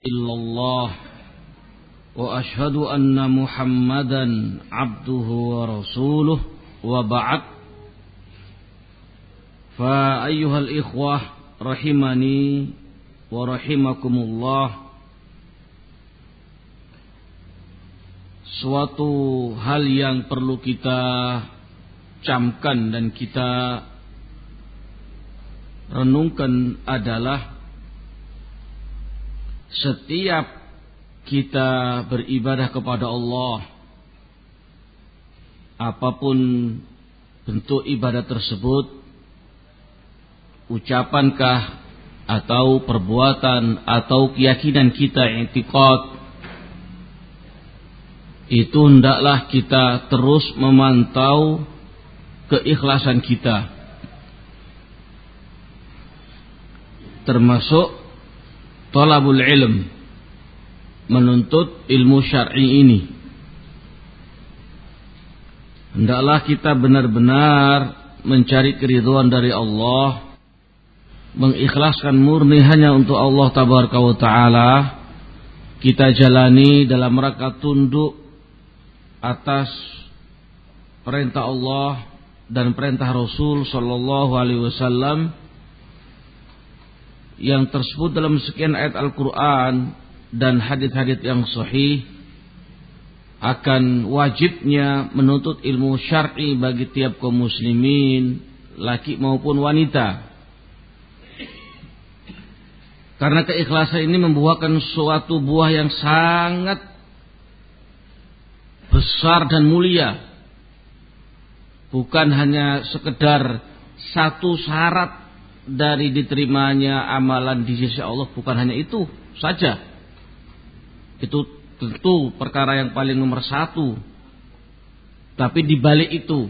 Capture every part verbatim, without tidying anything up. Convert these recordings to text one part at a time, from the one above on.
illallah wa ashhadu anna Muhammadan abduhu wa rasuluh wa ba'd. Fa ayyuhal ikhwah rahimani wa rahimakumullah. Suatu hal yang perlu kita camkan dan kita renungkan adalah setiap kita beribadah kepada Allah, apapun bentuk ibadah tersebut, ucapankah atau perbuatan atau keyakinan kita, i'tiqad, itu hendaklah kita terus memantau keikhlasan kita, termasuk thalabul ilm, menuntut ilmu syar'i ini. Hendaklah kita benar-benar mencari keridhaan dari Allah, mengikhlaskan murni hanya untuk Allah tabaraka wa taala. Kita jalani dalam rangka tunduk atas perintah Allah dan perintah Rasul sallallahu alaihi wasallam yang tersebut dalam sekian ayat Al-Quran dan hadits-hadits yang sahih akan wajibnya menuntut ilmu syar'i bagi tiap kaum muslimin, laki maupun wanita. Karena keikhlasan ini membuahkan suatu buah yang sangat besar dan mulia. Bukan hanya sekedar satu syarat dari diterimanya amalan di sisi Allah, bukan hanya itu saja. Itu tentu perkara yang paling nomor satu. Tapi di balik itu,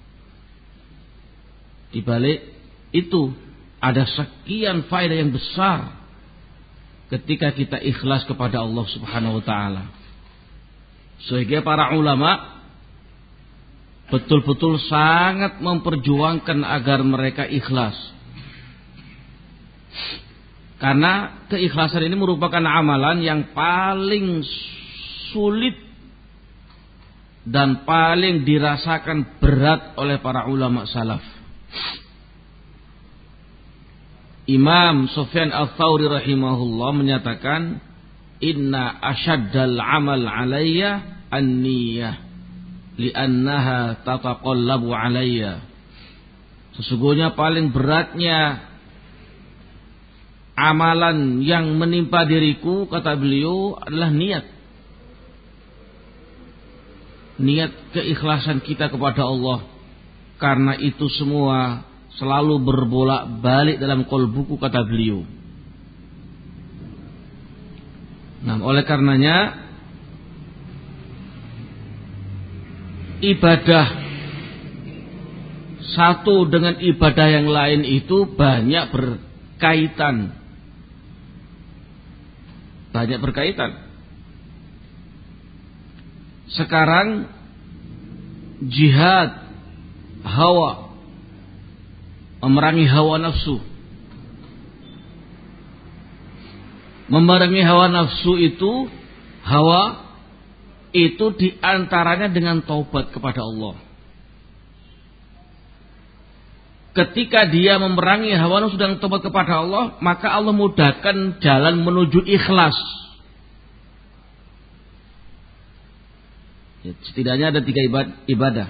di balik itu ada sekian faedah yang besar ketika kita ikhlas kepada Allah Subhanahu wa taala. Sehingga para ulama betul-betul sangat memperjuangkan agar mereka ikhlas. Karena keikhlasan ini merupakan amalan yang paling sulit dan paling dirasakan berat oleh para ulama salaf. Imam Sufyan Ats-Tsauri rahimahullah menyatakan, inna asyaddal amal alayya an-niyah li'annaha tataqallabu alayya. Sesungguhnya paling beratnya amalan yang menimpa diriku, kata beliau, adalah niat. Niat keikhlasan kita kepada Allah. Karena itu semua selalu berbolak-balik dalam qalbuku, kata beliau. Nah, oleh karenanya ibadah satu dengan ibadah yang lain itu banyak berkaitan. Banyak berkaitan. Sekarang jihad hawa, memerangi hawa nafsu. Memerangi hawa nafsu itu, hawa itu diantaranya dengan taubat kepada Allah. Ketika dia memerangi hawa nafsu dan taubat kepada Allah, maka Allah mudahkan jalan menuju ikhlas. Setidaknya ada tiga ibadah.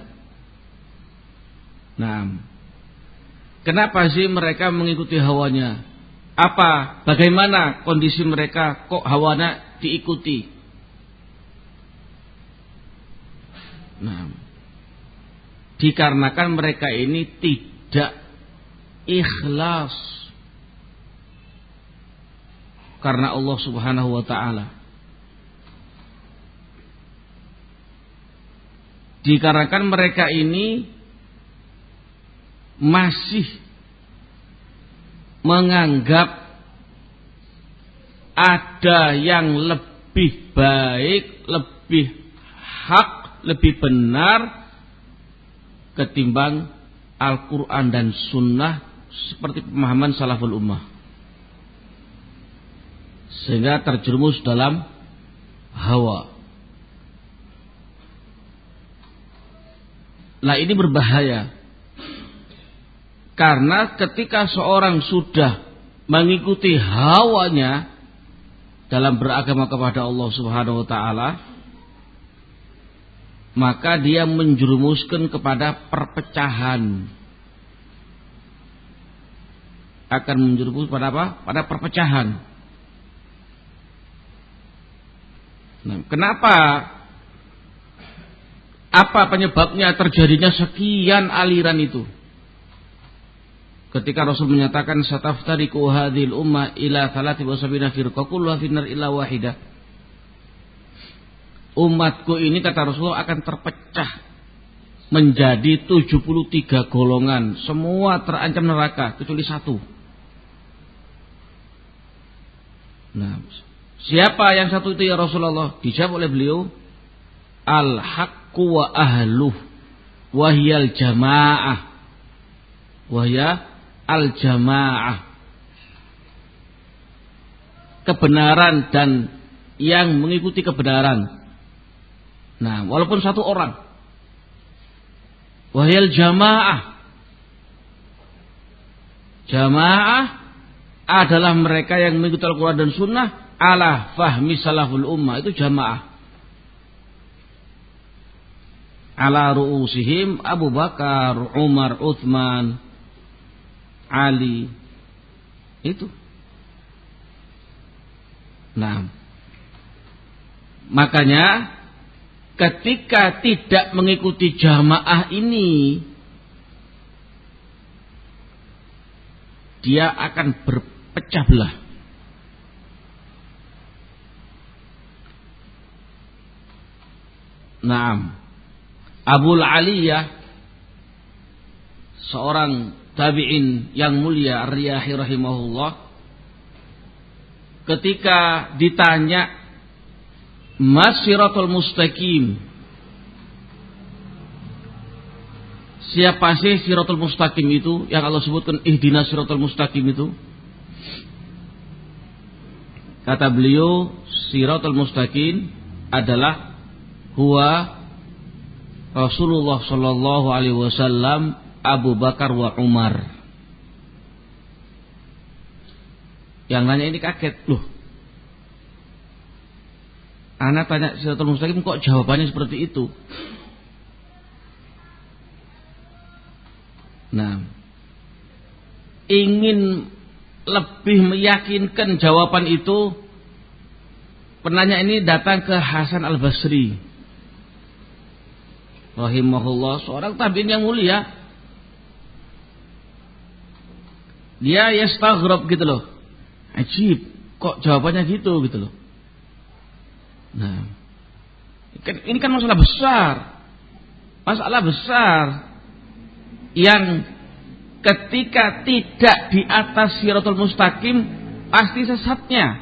Nah, kenapa sih mereka mengikuti hawanya? Apa? Bagaimana kondisi mereka kok hawanya diikuti? Nah, dikarenakan mereka ini tidak ikhlas karena Allah Subhanahu wa taala. Dikarenakan mereka ini masih menganggap ada yang lebih baik, lebih hak, lebih benar ketimbang Al-Quran dan Sunnah seperti pemahaman salaful ummah. sehingga terjerumus dalam hawa. Nah, ini berbahaya. Karena ketika seorang sudah mengikuti hawanya dalam beragama kepada Allah Subhanahu wa taala, maka dia menjerumuskan kepada perpecahan. Akan menjerumus pada apa? Pada perpecahan. Nah, kenapa? Apa penyebabnya terjadinya sekian aliran itu? Ketika Rasul menyatakan sataftariqu hadhil ummah ila thalathi wa sab'ina firqah kulluha finnar illa wahidah. Umatku ini, kata Rasulullah, akan terpecah menjadi tujuh puluh tiga golongan, semua terancam neraka kecuali satu. Nah, siapa yang satu itu ya Rasulullah? Dijawab oleh beliau, al-haqqu wa ahluh wahyal jamaah. Wahya al-jamaah. Kebenaran dan yang mengikuti kebenaran. Nah, walaupun satu orang. Wahyal jamaah. Jamaah adalah mereka yang mengikuti Al-Quran dan Sunnah ala fahmi salaful ummah. Itu jamaah. Ala ru'usihim Abu Bakar, Umar, Uthman, Ali. Itu. Nah, makanya ketika tidak mengikuti jamaah ini, dia akan berpecah belah. Naam. Abul Aliyah, seorang tabi'in yang mulia, Ar-Riyahi rahimahullah, ketika ditanya Mas siratul mustaqim, siapa sih siratul mustaqim itu yang Allah sebutkan ihdinas siratul mustaqim itu? Kata beliau, siratul mustaqim adalah huwa Rasulullah sallallahu alaihi wasallam, Abu Bakar wa Umar. Yang nanya ini kaget, loh, anak tanya siratul mustaqim kok jawabannya seperti itu? Nah, ingin lebih meyakinkan jawaban itu, penanya ini datang ke Hasan Al-Basri rahimahullah, seorang tabi'in yang mulia. Dia yastaghrab gitu loh. Ajib, kok jawabannya gitu gitu loh. Nah, ini kan masalah besar. Masalah besar yang ketika tidak di atas siratul mustaqim pasti sesatnya.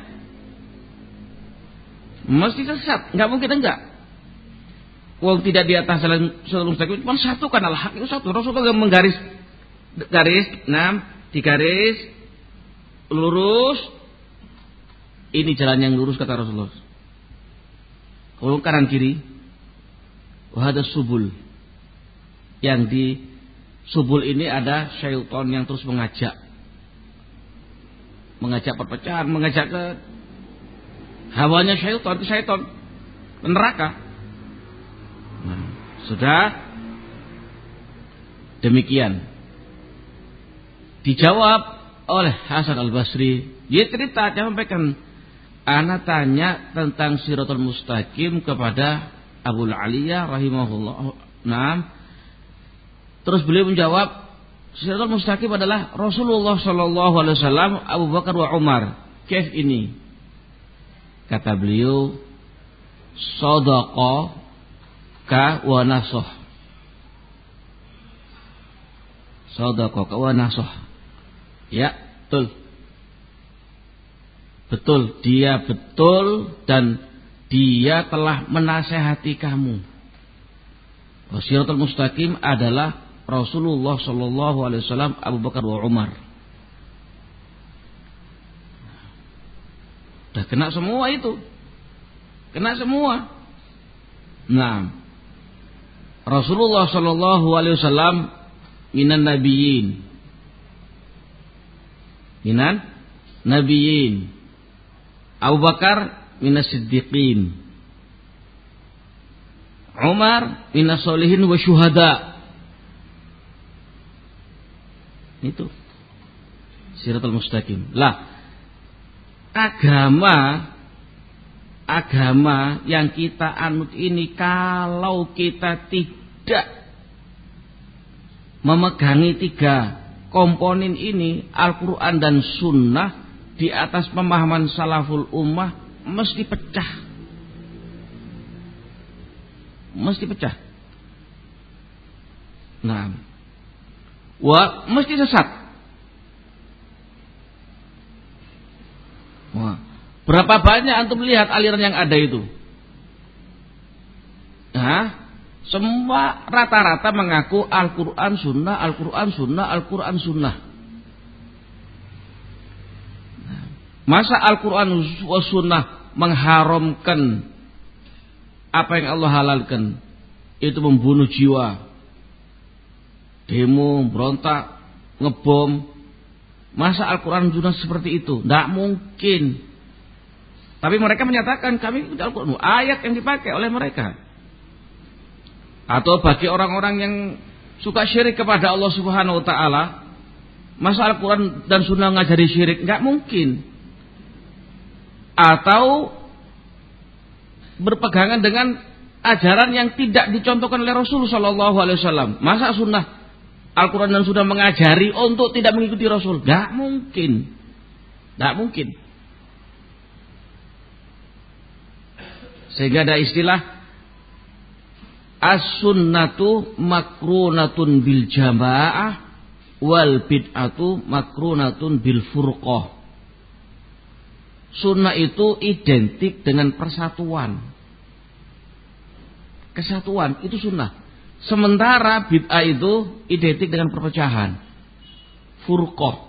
Mesti sesat, enggak mungkin enggak. Wong tidak di atas siratul mustaqim cuma satu kan, al-haq itu satu. Rasulullah menggaris garis, enam, digaris lurus. Ini jalan yang lurus kata Rasulullah. Kalau kanan kiri, wahada subul. Yang di subul ini ada syaitan yang terus mengajak, mengajak perpecahan, mengajak ke hawanya syaitan, itu syaitan neraka. Nah, sudah demikian dijawab oleh Hasan Al-Basri. Dia cerita, dia sampaikan, ana tanya tentang siratul mustaqim kepada Abul Aliyah rahimahullah. Nah, terus beliau menjawab, siratul mustaqim adalah Rasulullah sallallahu alaihi wasallam, Abu Bakar wa Umar. Kaif ini? Kata beliau, sadaqa ka wa nasah. Sadaqa ka wa nasah. Ya, betul. Betul, dia betul dan dia telah menasehati kamu. Siratul mustaqim adalah Rasulullah sallallahu alaihi wasallam, Abu Bakar wa Umar. Sudah kena semua itu. Kena semua. Nah, Rasulullah sallallahu alaihi wasallam minan nabiyyin. Minan nabiyyin. Abu Bakar minas siddiqin. Umar minas solihin wa syuhada. Itu Siratal Mustaqim. Lah, agama agama yang kita anut ini, kalau kita tidak memegangi tiga komponen ini, Al-Quran dan Sunnah, di atas pemahaman salaful ummah, mesti pecah. Mesti pecah. Nah, wah, mesti sesat. Wah, berapa banyak antum lihat aliran yang ada itu? Nah, semua rata-rata mengaku Al-Quran Sunnah, Al-Quran Sunnah, Al-Quran Sunnah. Masa Al-Quran Sunnah mengharamkan apa yang Allah halalkan? Itu membunuh jiwa, demo, berontak, ngebom. Masa Al-Quran Sunnah seperti itu? Tidak mungkin. Tapi mereka menyatakan kami ikuti Al-Quran, ayat yang dipakai oleh mereka. Atau bagi orang-orang yang suka syirik kepada Allah Subhanahu Wa Taala, masa Al-Quran dan Sunnah ngajari syirik? Nggak mungkin. Atau berpegangan dengan ajaran yang tidak dicontohkan oleh Rasul Sallallahu Alaihi Wasallam. Masa Sunnah, Al-Quran dan Sunnah mengajari untuk tidak mengikuti Rasul? Nggak mungkin. Nggak mungkin. Sehingga ada istilah as-sunnatu makrunatun bil jamaah wal bid'atu makrunatun bil furqah. Sunnah itu identik dengan persatuan. Kesatuan itu sunnah. Sementara bid'ah itu identik dengan perpecahan. Furqah.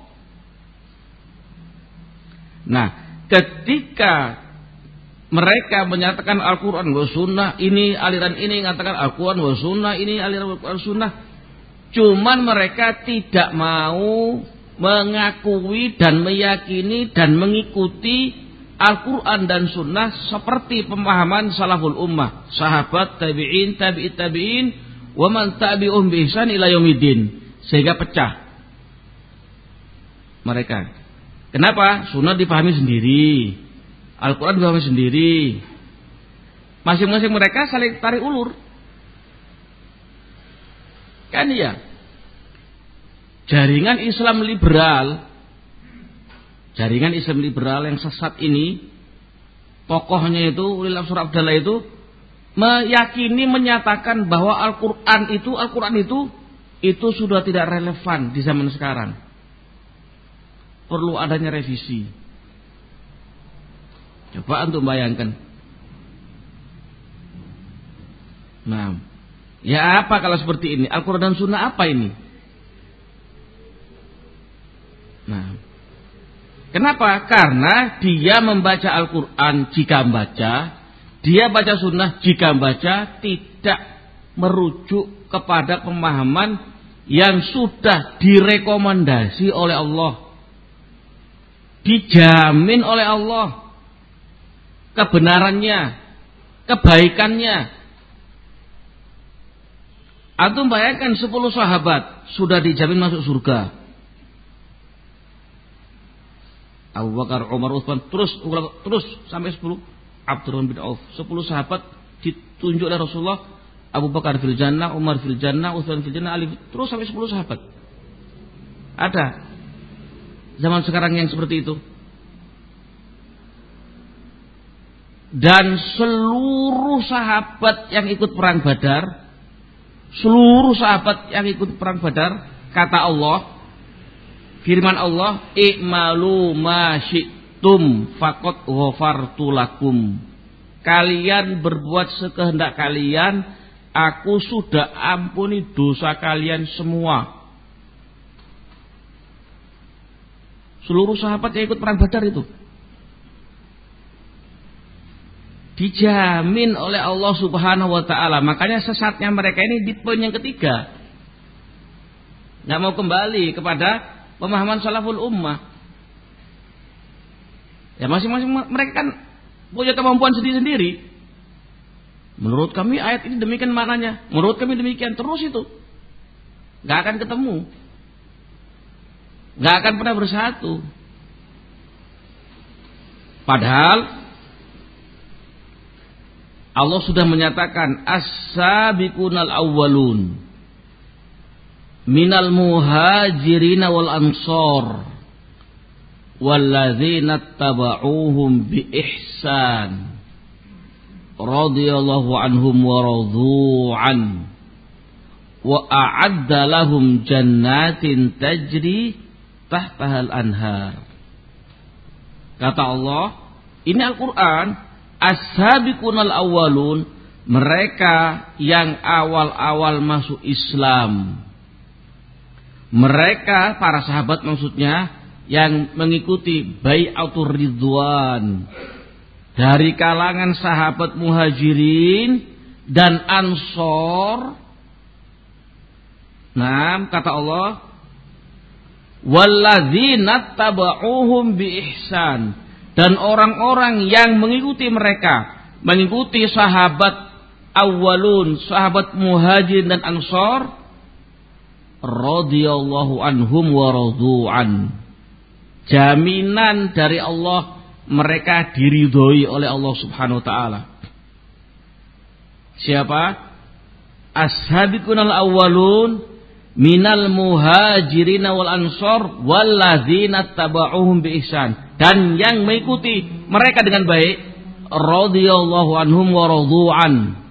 Nah, ketika mereka menyatakan Al-Quran wa Sunnah, ini aliran ini mengatakan Al-Quran wa Sunnah, ini aliran Al-Quran Sunnah, cuman mereka tidak mau mengakui dan meyakini dan mengikuti Al-Quran dan Sunnah seperti pemahaman salaful ummah, sahabat, tabi'in, tabi'it tabi'in, wa man tabi'um bi ihsan ila yaumiddin. Sehingga pecah mereka. Kenapa? Sunnah dipahami sendiri, Al-Quran dipahami sendiri. Masing-masing mereka saling tarik ulur. Kan ya? Jaringan Islam liberal, jaringan Islam liberal yang sesat ini, tokohnya itu Ulil Absar Abdallah itu meyakini, menyatakan bahwa Al-Quran itu Al-Quran itu itu sudah tidak relevan di zaman sekarang. Perlu adanya revisi. Coba untuk bayangkan. Nah, ya apa kalau seperti ini? Al-Quran dan Sunnah apa ini? Nah, kenapa? Karena dia membaca Al-Quran jika membaca, dia baca Sunnah jika membaca, tidak merujuk kepada pemahaman yang sudah direkomendasi oleh Allah, dijamin oleh Allah kebenarannya, kebaikannya. Antum bayangkan sepuluh sahabat sudah dijamin masuk surga. Abu Bakar, Umar, Utsman, terus terus sampai sepuluh. Abdurrahman bin Auf, sepuluh sahabat ditunjuk oleh Rasulullah. Abu Bakar fil jannah, Umar fil jannah, Utsman fil jannah, Ali, terus sampai sepuluh sahabat. Ada zaman sekarang yang seperti itu. Dan seluruh sahabat yang ikut perang Badar, seluruh sahabat yang ikut perang Badar, kata Allah, firman Allah, i'malu ma syi'tum faqad ghafartu lakum. Kalian berbuat sekehendak kalian, aku sudah ampuni dosa kalian semua. Seluruh sahabat yang ikut perang Badar itu. dijamin oleh Allah Subhanahu wa taala. Makanya sesatnya mereka ini di poin yang ketiga. Enggak mau kembali kepada pemahaman salaful ummah. Ya masing-masing mereka kan punya kemampuan sendiri-sendiri. Menurut kami ayat ini demikian maknanya. Menurut kami demikian, terus itu. Enggak akan ketemu. Enggak akan pernah bersatu. Padahal Allah sudah menyatakan as-sabiqunal awwalun minal muhajirin wal ansor walladzina tabauhum bi ihsan radhiyallahu anhum wa radu an wa a'adda lahum jannatin tajri tahtaha al-anhar. Kata Allah, ini Al-Qur'an, as-sabiqunal awwalun, mereka yang awal-awal masuk Islam. Mereka para sahabat maksudnya yang mengikuti bai'atur ridwan dari kalangan sahabat muhajirin dan ansor. Nah, kata Allah, walladzina tabauhum bi ihsan, dan orang-orang yang mengikuti mereka, mengikuti sahabat awwalun, sahabat muhajirin dan ansor, radhiyallahu anhum wa radu'an. Jaminan dari Allah, mereka diridhoi oleh Allah Subhanahu wa taala. Siapa? As-sabiqunal awwalun minal muhajirin wal ansor walladzina tabauhum bi ihsan, dan yang mengikuti mereka dengan baik, radhiyallahu anhum wa radu'an.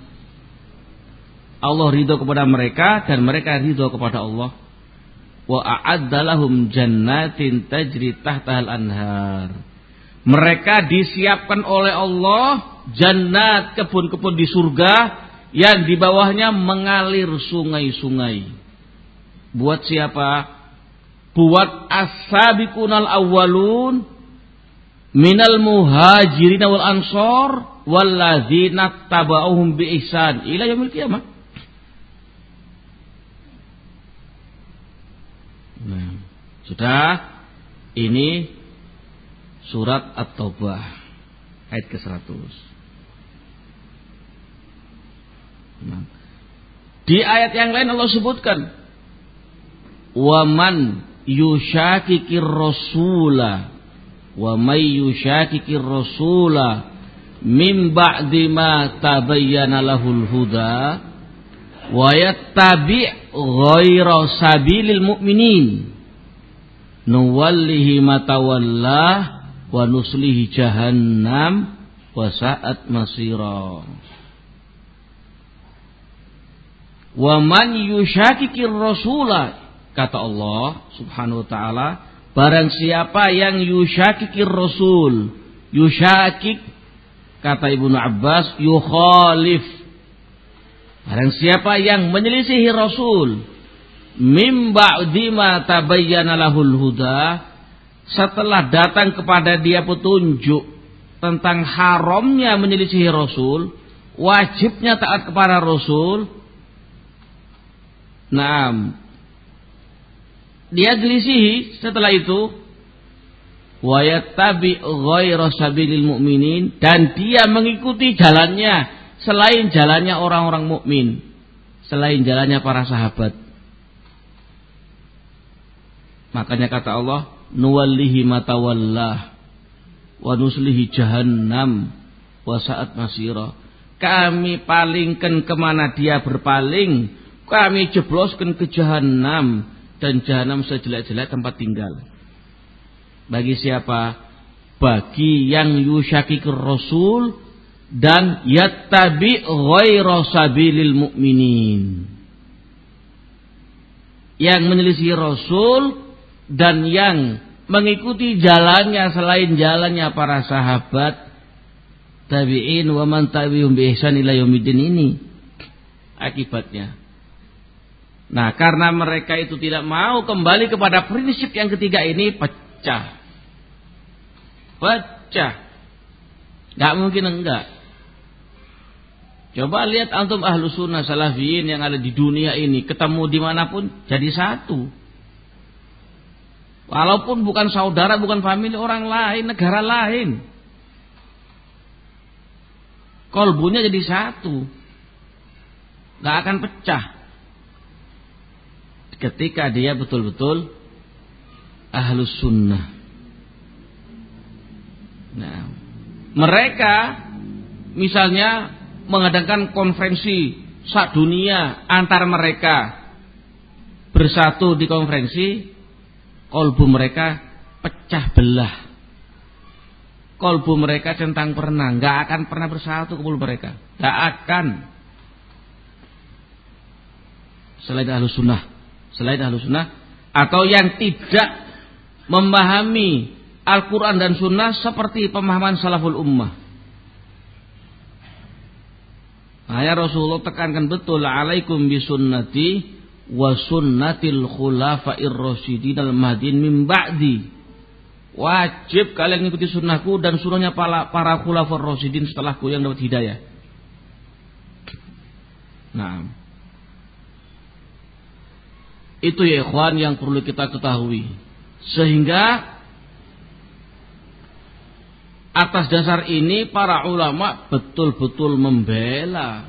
Allah ridho kepada mereka dan mereka ridho kepada Allah. Wa a'adda lahum jannatin tajri tahtahal anhar. Mereka disiapkan oleh Allah jannat, kebun-kebun di surga yang di bawahnya mengalir sungai-sungai. Buat siapa? Buat as-sabiqunal awwalun minal muhajirin wal ansor walladzina tabauhum bi ihsan ila yaumil qiyamah. Nah, sudah, ini surat At-Taubah ayat ke seratus. Nah, di ayat yang lain Allah sebutkan, wa man yushakikir rasula wa may yushakikir rasula min ba'di ma tabayyana lahul huda wa yattabi' ghayra sabilil mu'minin nuwallihi ma tawallah wa nuslihi jahannam wa sa'at masira. Wa man yushakikir rasula, kata Allah Subhanahu wa taala, barang siapa yang yushakikir rasul, yushakik kata Ibnu Abbas yukhalif, barang siapa yang menyelisihi Rasul mim ba'di ma tabayyana lahul huda, setelah datang kepada dia petunjuk tentang haramnya menyelisihi Rasul, wajibnya taat kepada Rasul. Naam, dia selisihi setelah itu, wa yattabi ghayra sabilil mu'minin, dan dia mengikuti jalannya selain jalannya orang-orang mukmin, selain jalannya para sahabat. Makanya kata Allah, nuwallihi ma tawallah wa nuslihi jahannam wa sa'at masira. Kami palingkan kemana dia berpaling, kami jebloskan ke jahannam, dan jahannam sejelek-jelek tempat tinggal. Bagi siapa? Bagi yang yusyakikir rasul dan yattabi ghayra sabilil mu'minin, yang menyelisih Rasul dan yang mengikuti jalannya selain jalannya para sahabat tabi'in wa man tabi'um bi ihsan ila yaumiddin. Ini akibatnya. Nah, karena mereka itu tidak mau kembali kepada prinsip yang ketiga ini, pecah. Pecah. Gak mungkin enggak. Coba lihat antum ahlu sunnah salafiyin yang ada di dunia ini, ketemu dimanapun jadi satu. Walaupun bukan saudara, bukan famili, orang lain, negara lain, kolbunya jadi satu, gak akan pecah ketika dia betul-betul ahlus sunnah. Nah, mereka misalnya mengadakan konferensi sak dunia antar mereka, bersatu di konferensi, kolbu mereka pecah belah, kolbu mereka centang perenang, nggak akan pernah bersatu kolbu mereka, nggak akan. Selain ahlus sunnah, selain ahlus sunnah atau yang tidak memahami Al-Quran dan Sunnah seperti pemahaman salaful ummah. Nah, ya Rasulullah tekankan betul, alaikum bisunnati wa sunnatil khulafa'ir rasyidin al-mahdin min ba'di. Wajib kalian mengikuti sunnahku dan sunnahnya para, para khulafa'ir rasyidin setelahku yang dapat hidayah. Nah, itu ya ikhwan yang perlu kita ketahui. Sehingga atas dasar ini para ulama betul-betul membela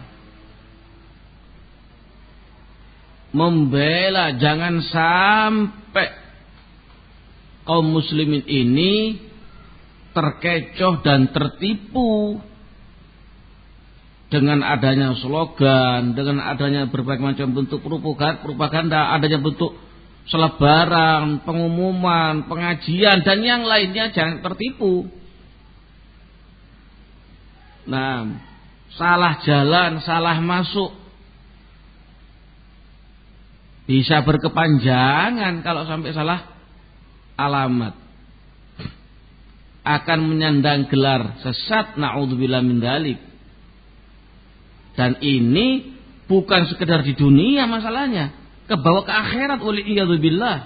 Membela jangan sampai kaum muslimin ini terkecoh dan tertipu dengan adanya slogan, dengan adanya berbagai macam bentuk propaganda, adanya bentuk selebaran, pengumuman, pengajian dan yang lainnya. Jangan tertipu. Nah, salah jalan, salah masuk, bisa berkepanjangan kalau sampai salah alamat, akan menyandang gelar sesat, naudzubillah min dzalik. Dan ini bukan sekedar di dunia masalahnya, kebawa ke akhirat, waliyadzubillah,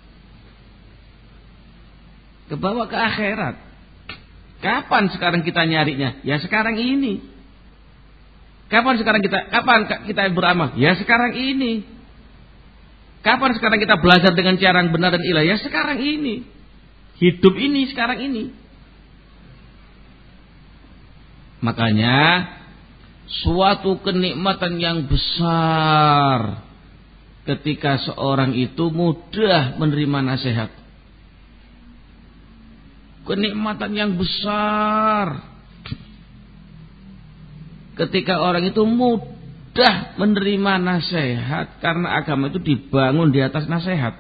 kebawa ke akhirat. Kapan sekarang kita nyarinya? Ya sekarang ini. Kapan sekarang kita kapan kita beramal? Ya sekarang ini. Kapan sekarang kita belajar dengan cara yang benar dan ilah? Ya sekarang ini. Hidup ini sekarang ini. Makanya suatu kenikmatan yang besar ketika seorang itu mudah menerima nasihat. Kenikmatan yang besar ketika orang itu mudah menerima nasihat, karena agama itu dibangun di atas nasihat.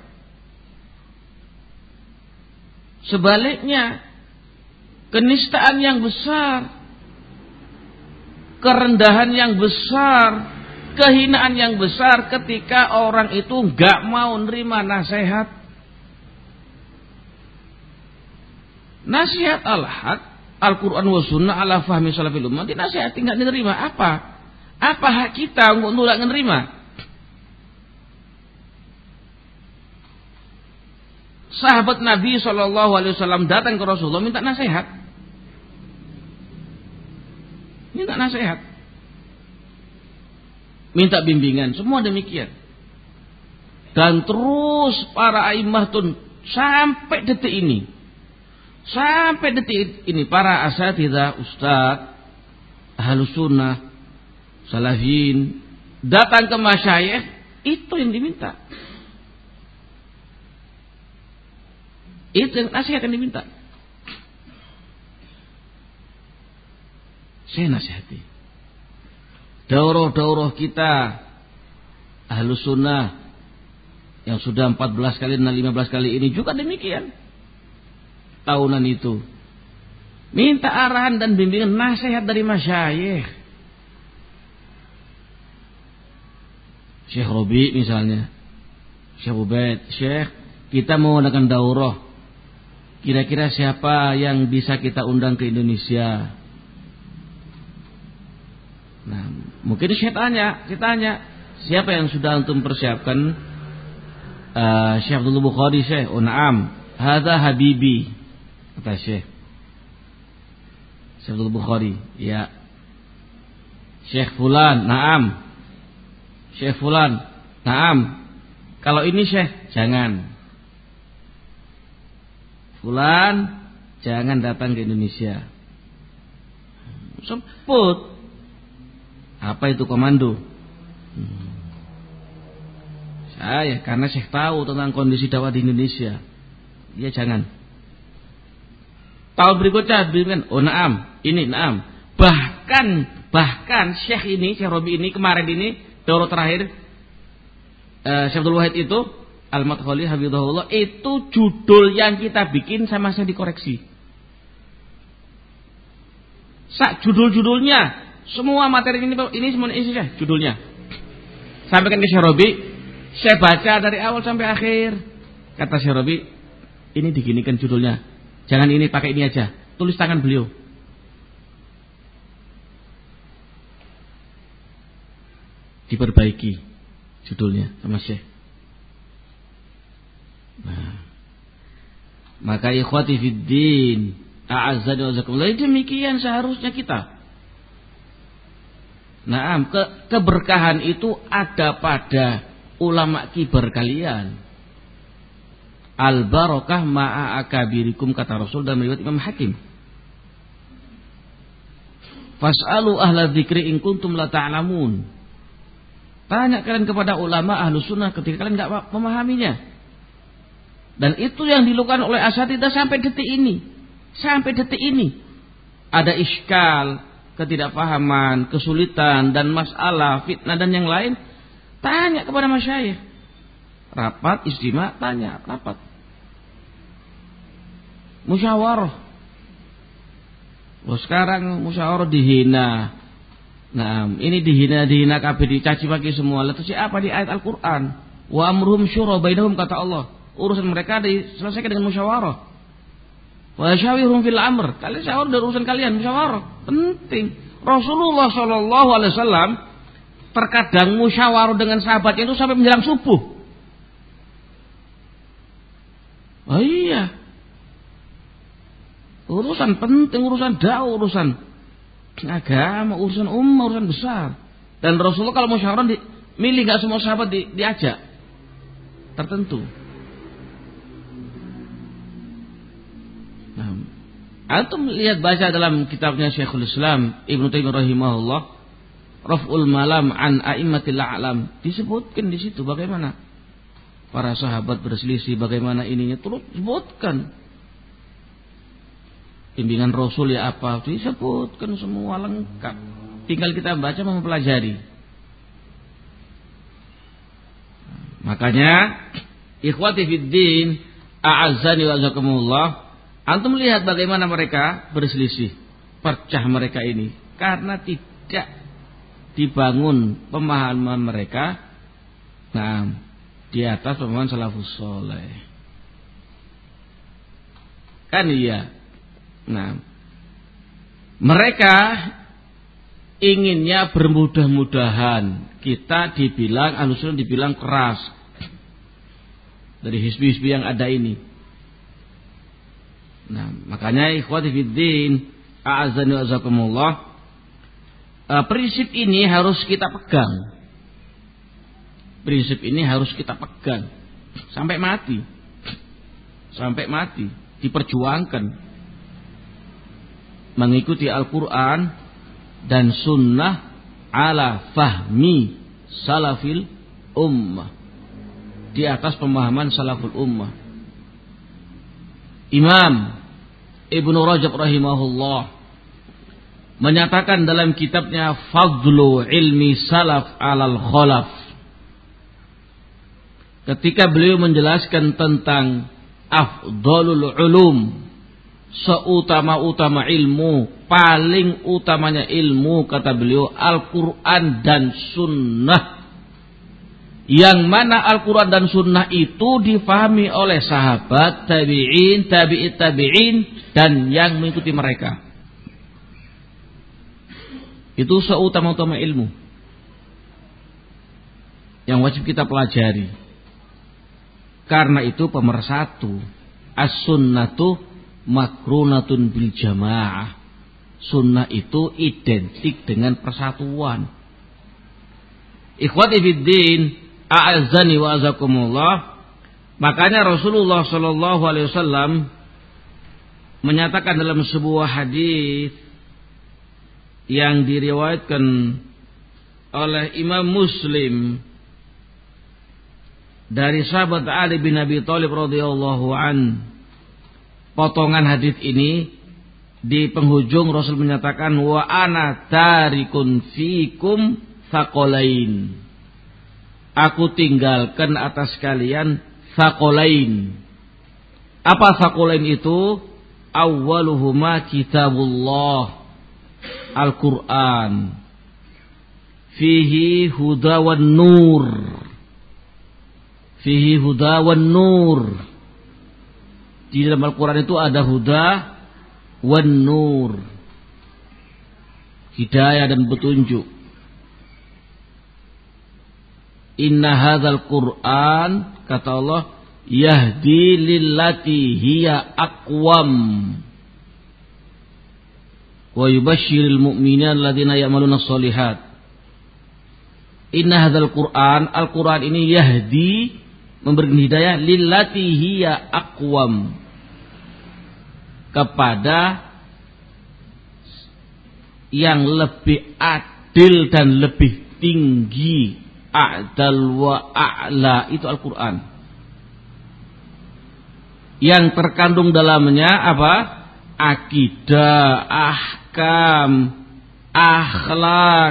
Sebaliknya, kenistaan yang besar, kerendahan yang besar, kehinaan yang besar ketika orang itu gak mau nerima nasihat. Nasihat al-haq, Al-Quran wa sunnah ala fahmi salafil ummah, dinasihati gak diterima. Apa? Apa hak kita untuk nolak menerima? Sahabat Nabi shallallahu alaihi wasallam datang ke Rasulullah minta nasihat. Minta nasihat. Minta bimbingan. Semua demikian. Dan terus para a'immah sampai detik ini. Sampai detik ini para asatidzah, ustaz, ahlus sunnah, salafin datang ke masyayikh, itu yang diminta. Itu yang nasihat yang diminta. Saya nasihati. Daurah-daurah kita ahlus sunnah yang sudah empat belas kali dan lima belas kali ini juga demikian. Tahunan itu minta arahan dan bimbingan, nasihat dari masyayikh. Syekh Robi misalnya, Syekh Ubaid, Syekh, kita mau adakan daurah, kira-kira siapa yang bisa kita undang ke Indonesia? Nah, mungkin saya tanya, saya tanya, siapa yang sudah antum persiapkan? Uh, Syekh Abdul Bukhari, Syekh. Oh, na'am, hadza habibi, kata Syekh. Syekh Abdul Bukhari, ya. Syekh fulan, na'am. Syekh fulan, na'am. Kalau ini Syekh, jangan. Fulan, jangan datang ke Indonesia. Sebut. Apa itu komando? Hmm. Saya, karena Syekh tahu tentang kondisi dakwah di Indonesia. Dia jangan. Tahun berikutnya bilang, oh na'am, ini na'am. Bahkan, bahkan Syekh ini, Syekh Robi ini, kemarin ini, daurah terakhir, uh, Syekh Abdul Wahid itu, Al-Madkhali Hafizahullah, itu judul yang kita bikin sama saya dikoreksi. Sak judul-judulnya, semua materi ini, ini semua isi Syekh, judulnya. Sampaikan ke Syekh Robi, saya baca dari awal sampai akhir. Kata Syekh Robi, ini diginikan judulnya. Jangan ini, pakai ini aja. Tulis tangan beliau. Diperbaiki judulnya sama Syekh. Nah, maka ikhwati fiddin, a'azzani wa jazakumullah, demikian seharusnya kita. Nah, ke keberkahan itu ada pada ulama kibar kalian. Al barakah ma'a akabirikum, kata Rasul dalam riwayat Imam Hakim. Fas'alu ahla dzikri in kuntum la ta'lamun. Tanya kalian kepada ulama ahlu sunnah ketika kalian enggak memahaminya. Dan itu yang dilakukan oleh asatidzah sampai detik ini. Sampai detik ini. Ada iskal, ketidakpahaman, kesulitan dan masalah, fitnah dan yang lain. Tanya kepada masyayikh. Rapat, istima, tanya, rapat. Musyawarah. Oh, sekarang musyawarah dihina. Nah, ini dihina-dihina kabeh, dicaci maki semua. Lalu siapa di ayat Al-Qur'an? Wa amruhum syura bainahum, kata Allah. Urusan mereka diselesaikan dengan musyawarah. Wa syawirhum fil amr. Kalian syawar dari urusan kalian, musyawarah. Penting. Rasulullah sallallahu alaihi wasallam terkadang musyawarah dengan sahabatnya itu sampai menjelang subuh. Oh iya. Urusan penting, urusan dakwah, urusan agama, urusan ummah, urusan besar. Dan Rasulullah kalau musyawarah di, milih gak semua sahabat di, diajak. Tertentu. Nah, antum lihat baca dalam kitabnya Syekhul Islam Ibnu Taimiyah rahimahullah, Raf'ul Malam an A'immatil A'lam, disebutkan di situ bagaimana para sahabat berselisih, bagaimana ininya, terus disebutkan. Bimbingan Rasul ya apa, disebutkan semua lengkap. Tinggal kita baca mempelajari. Makanya ikhwati fiddin, a'azzani wa jazakumullah, antum lihat bagaimana mereka berselisih, pecah mereka ini karena tidak dibangun pemahaman mereka nah di atas pemahaman salafus saleh. Kan iya. Nah, mereka inginnya bermudah-mudahan kita dibilang Ahlussunnah dibilang keras dari hizbi-hizbi yang ada ini. Nah, makanya ikhwati fiddin, a'azzani wa jazakumullah, prinsip ini harus kita pegang. Prinsip ini harus kita pegang sampai mati. Sampai mati, diperjuangkan. Mengikuti Al-Quran dan Sunnah ala fahmi salafil ummah, di atas pemahaman salaful ummah. Imam Ibnu Rajab rahimahullah menyatakan dalam kitabnya Fadlu Ilmi Salaf alal Khalaf, ketika beliau menjelaskan tentang afdalul ulum, seutama-utama ilmu, paling utamanya ilmu, kata beliau Al-Quran dan Sunnah, yang mana Al-Quran dan Sunnah itu difahami oleh sahabat, tabi'in, tabi'it tabi'in, dan yang mengikuti mereka. Itu seutama-utama ilmu yang wajib kita pelajari. Karena itu pemersatu, as-sunnatu makrunatun bil jamaah. Sunnah itu identik dengan persatuan. Ikhwati fiddin, a'azzani wa azakumullah. Makanya Rasulullah sallallahu alaihi wasallam menyatakan dalam sebuah hadis yang diriwayatkan oleh Imam Muslim dari sahabat Ali bin Abi Thalib radhiyallahu an. Potongan hadis ini di penghujung Rasul menyatakan wa ana tarikun fikum tsaqalain. Aku tinggalkan atas kalian tsaqalain. Apa tsaqalain itu? Awwaluhuma kitabullah, Al-Qur'an. Fihi huda wan nur. Fihi huda wan nur. Di dalam Al-Qur'an itu ada huda wan nur, hidayah dan petunjuk. Inna hadzal Qur'an, kata Allah, yahdi lillati hiya aqwam wa yubashshirul mu'minina alladziina ya'maluna shalihat. Inna hadzal Qur'an, Al-Qur'an ini yahdi, memberi hidayah, lillati hiya aqwam, kepada yang lebih adil dan lebih tinggi. A'dal wa a'la, itu Al-Quran. Yang terkandung dalamnya apa? Akidah, ahkam, akhlak.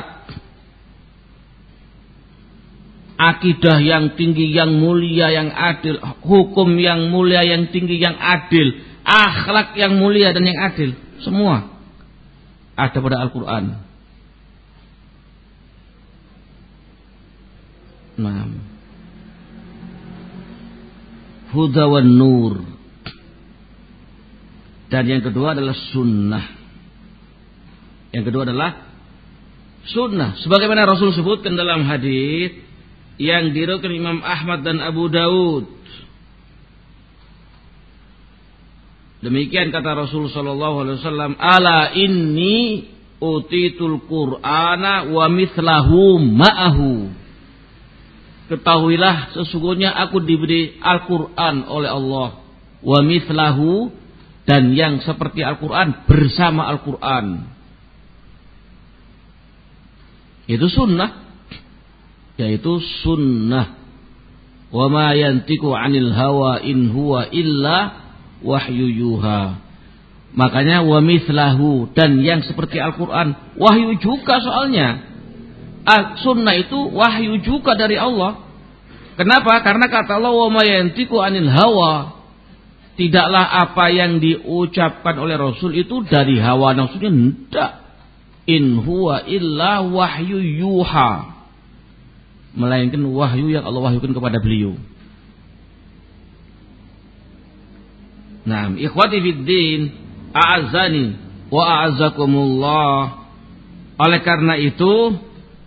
Akidah yang tinggi, yang mulia, yang adil. Hukum yang mulia, yang tinggi, yang adil. Akhlak yang mulia dan yang adil. Semua ada pada Al-Quran. Nah, huda wan nur. Dan yang kedua adalah sunnah. Yang kedua adalah sunnah. Sebagaimana Rasul sebutkan dalam hadis yang diriwayatkan Imam Ahmad dan Abu Dawud. Demikian kata Rasul sallallahu alaihi wasallam, ala inni utitul Qur'ana wa mithlahu ma'ahu. Ketahuilah sesungguhnya aku diberi Al-Qur'an oleh Allah, wa mithlahu, dan yang seperti Al-Qur'an bersama Al-Qur'an. Itu sunnah. Yaitu sunnah. Wa ma yantiqu 'anil hawa in huwa illa wahyu yuha. Makanya wa mithlahu, dan yang seperti Al-Qur'an, wahyu juga soalnya. Sunnah itu wahyu juga dari Allah. Kenapa? Karena kata Allah wa ma yantiqu 'anil hawa. Tidaklah apa yang diucapkan oleh Rasul itu dari hawa nafsunya, tidak. In huwa illa wahyu yuha. Melainkan wahyu yang Allah wahyukan kepada beliau. Nah, ikhwati fiddin, a'azzani wa a'azzakumullah. Oleh karena itu,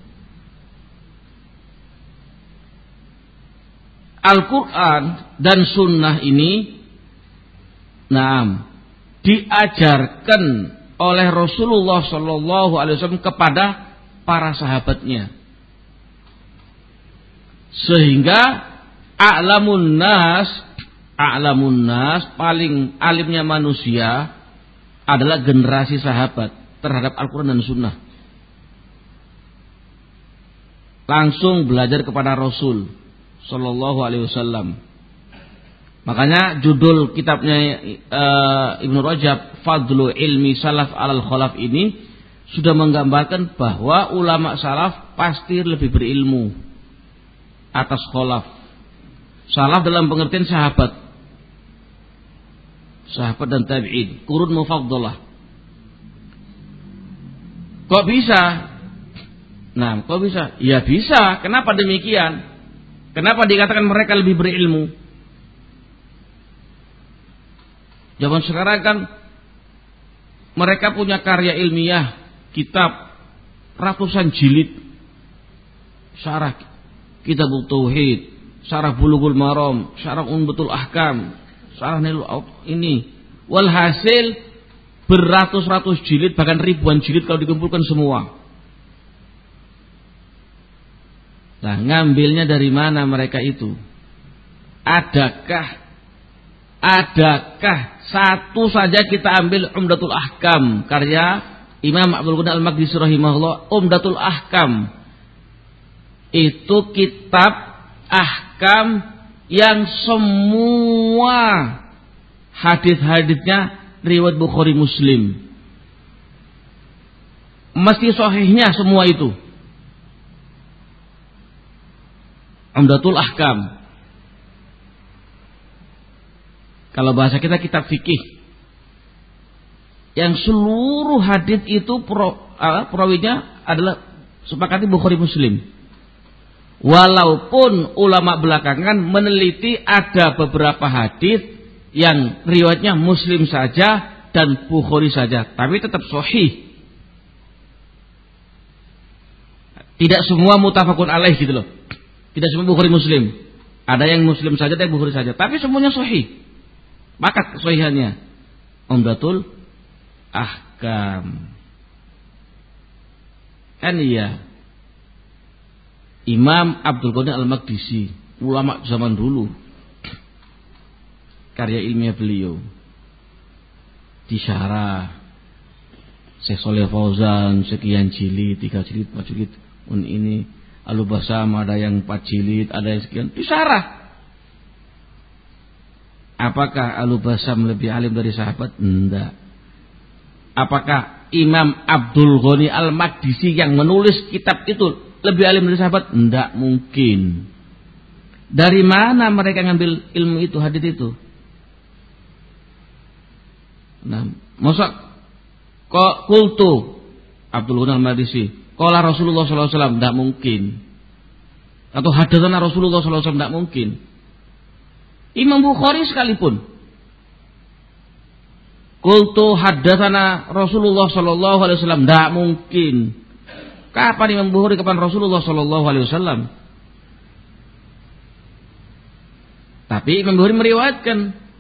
Al-Quran dan Sunnah ini, nah, diajarkan oleh Rasulullah Sallallahu Alaihi Wasallam kepada para sahabatnya, sehingga a'lamun nas, a'lamun nas, paling alimnya manusia adalah generasi sahabat terhadap Al-Quran dan Sunnah. Langsung belajar kepada Rasul Sallallahu Alaihi Wasallam. Makanya judul kitabnya uh, Ibnu Rajab, Fadlu Ilmi Salaf Alal Khalaf, ini sudah menggambarkan bahwa ulama salaf pasti lebih berilmu atas khalaf. Salaf dalam pengertian sahabat, sahabat dan tabi'in, qurun mufaddalah. Kok bisa? Nah, kok bisa? Ya bisa. Kenapa demikian? Kenapa dikatakan mereka lebih berilmu? Zaman sekarang kan mereka punya karya ilmiah, kitab ratusan jilid, syarah Kitabut Tauhid, syarah Bulughul Maram, syarah Umdatul Ahkam, syarah Nailul Awtar, ini. Walhasil beratus-ratus jilid, bahkan ribuan jilid kalau dikumpulkan semua. Nah, ngambilnya dari mana mereka itu? Adakah adakah satu saja kita ambil Umdatul Ahkam karya Imam Abdul Ghani Al-Maqdisi rahimahullah. Umdatul Ahkam itu kitab ahkam yang semua hadis-hadisnya riwayat Bukhari Muslim. Mesti sahihnya semua itu. Umdatul Ahkam. Kalau bahasa kita kitab fikih. Yang seluruh hadis itu pro, uh, perawinya adalah sepakati Bukhari Muslim. Walaupun ulama belakangan meneliti ada beberapa hadis yang riwayatnya Muslim saja dan Bukhari saja, tapi tetap sahih. Tidak semua muttafaqun alaih gitu loh. Tidak semua Bukhari Muslim. Ada yang Muslim saja, ada yang Bukhari saja, tapi semuanya sahih. Maka kesahihannya Umdatul Ahkam. Kan iya. Imam Abdul Ghani Al-Maqdisi, ulama zaman dulu. Karya ilmiah beliau disyarah Syekh Shalih Fauzan sekian jilid, tiga jilid, empat jilid. Un ini Al-Basam ada yang empat jilid, ada yang sekian, disyarah. Apakah Al-Basam lebih alim dari sahabat? Enggak. Apakah Imam Abdul Ghani Al-Maqdisi yang menulis kitab itu lebih alim dari sahabat? Enggak mungkin. Dari mana mereka ngambil ilmu itu, hadis itu? Nah, masa kok kultu Abdul Ghani Al-Maqdisi qala Rasulullah sallallahu alaihi wasallam? Enggak mungkin. Atau hadatsana Rasulullah sallallahu alaihi wasallam? Enggak mungkin. Imam Bukhari sekalipun qultu hadatsana Rasulullah sallallahu alaihi wasallam, enggak mungkin. Kapan Imam Bukhari, kapan Rasulullah sallallahu alaihi wasallam? Tapi Imam Bukhari meriwayatkan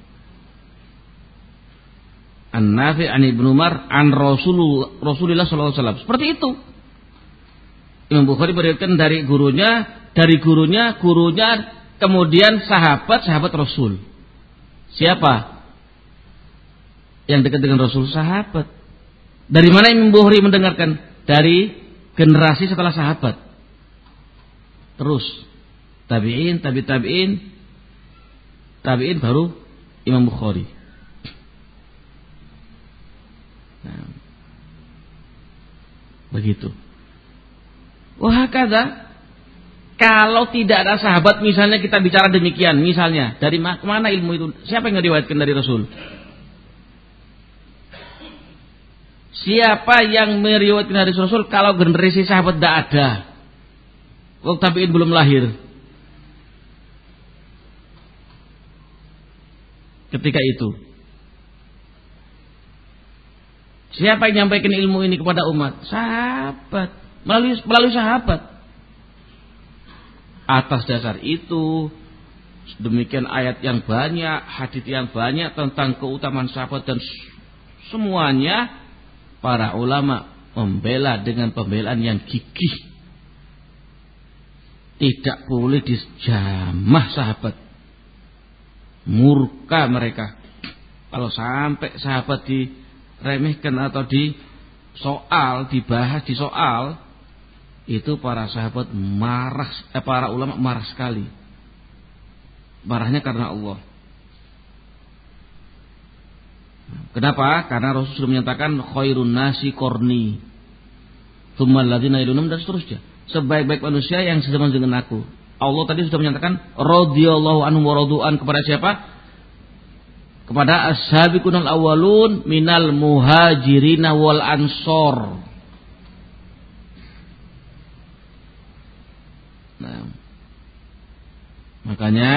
An-Nafi' an Ibnu Umar an Rasulullah Rasulullah sallallahu alaihi wasallam. Seperti itu. Imam Bukhari meriwayatkan dari gurunya, dari gurunya, gurunya, kemudian sahabat, sahabat Rasul. Siapa yang dekat dengan Rasul? Sahabat. Dari mana Imam Bukhari mendengarkan? Dari generasi setelah sahabat. Terus tabi'in, tabi tabi'in, tabi'in baru Imam Bukhari. Nah, begitu. Wah, kata kalau tidak ada sahabat, misalnya kita bicara demikian, misalnya dari mana ilmu itu? Siapa yang ngeriwayatkan dari Rasul? Siapa yang meriwayatkan dari Rasul kalau generasi sahabat tidak ada? Waktu tabi'in belum lahir. Ketika itu, siapa yang menyampaikan ilmu ini kepada umat? Sahabat, melalui melalui sahabat. Atas dasar itu, demikian ayat yang banyak, hadits yang banyak tentang keutamaan sahabat, dan semuanya para ulama membela dengan pembelaan yang gigih. Tidak boleh dijamah sahabat. Murka mereka kalau sampai sahabat diremehkan atau di soal, dibahas di soal, itu para sahabat marah, eh, para ulama marah sekali. Marahnya karena Allah. Kenapa? Karena Rasul sudah menyatakan khairun nasi qarni, tsumma alladziina yalunhum, dan seterusnya. Sebaik-baik manusia yang sezaman dengan aku. Allah tadi sudah menyatakan radhiyallahu anhum wa radu'an, kepada siapa? Kepada as-sabiqunal awwalun minal muhajirin wal ansor. Nah, makanya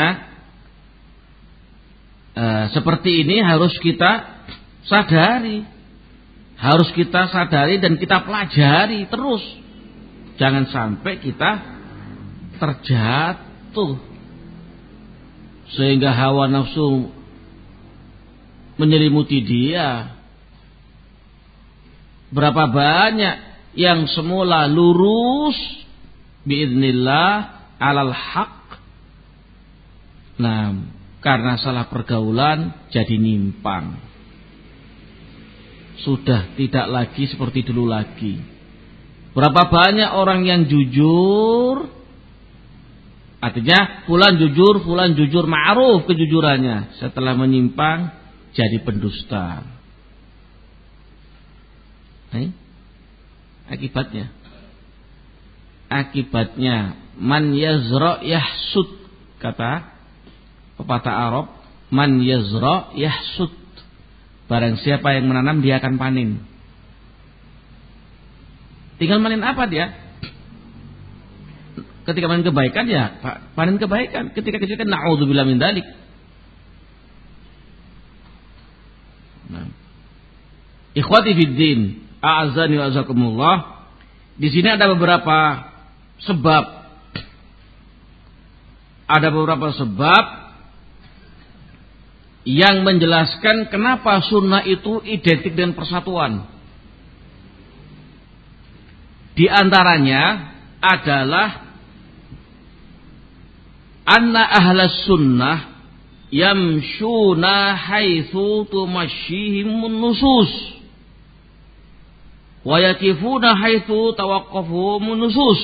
eh, seperti ini harus kita sadari, harus kita sadari dan kita pelajari terus. Jangan sampai kita terjatuh sehingga hawa nafsu menyelimuti dia. Berapa banyak yang semula lurus biidznillah alal haq. Nah, karena salah pergaulan jadi nyimpang. Sudah tidak lagi seperti dulu lagi. Berapa banyak orang yang jujur, artinya fulan jujur, fulan jujur, ma'ruf kejujurannya, setelah menyimpang jadi pendusta. Nah, akibatnya akibatnya man yazra yahsud, kata pepatah Arab, man yazra yahsud, barang siapa yang menanam dia akan panen. Tinggal panen apa dia? Ketika panen kebaikan ya panen kebaikan, ketika kejelekan na'udzubillah min dzalik. Nah, ikhwati fid din, a'azzani wa azakumullah. Di sini ada beberapa sebab. Ada beberapa sebab yang menjelaskan kenapa sunnah itu identik dengan persatuan. Di antaranya adalah anna ahlas sunnah yamshuna haitsu tumasyihimun nusus wa yakifuna haitsu tawaqqafuhumun nusus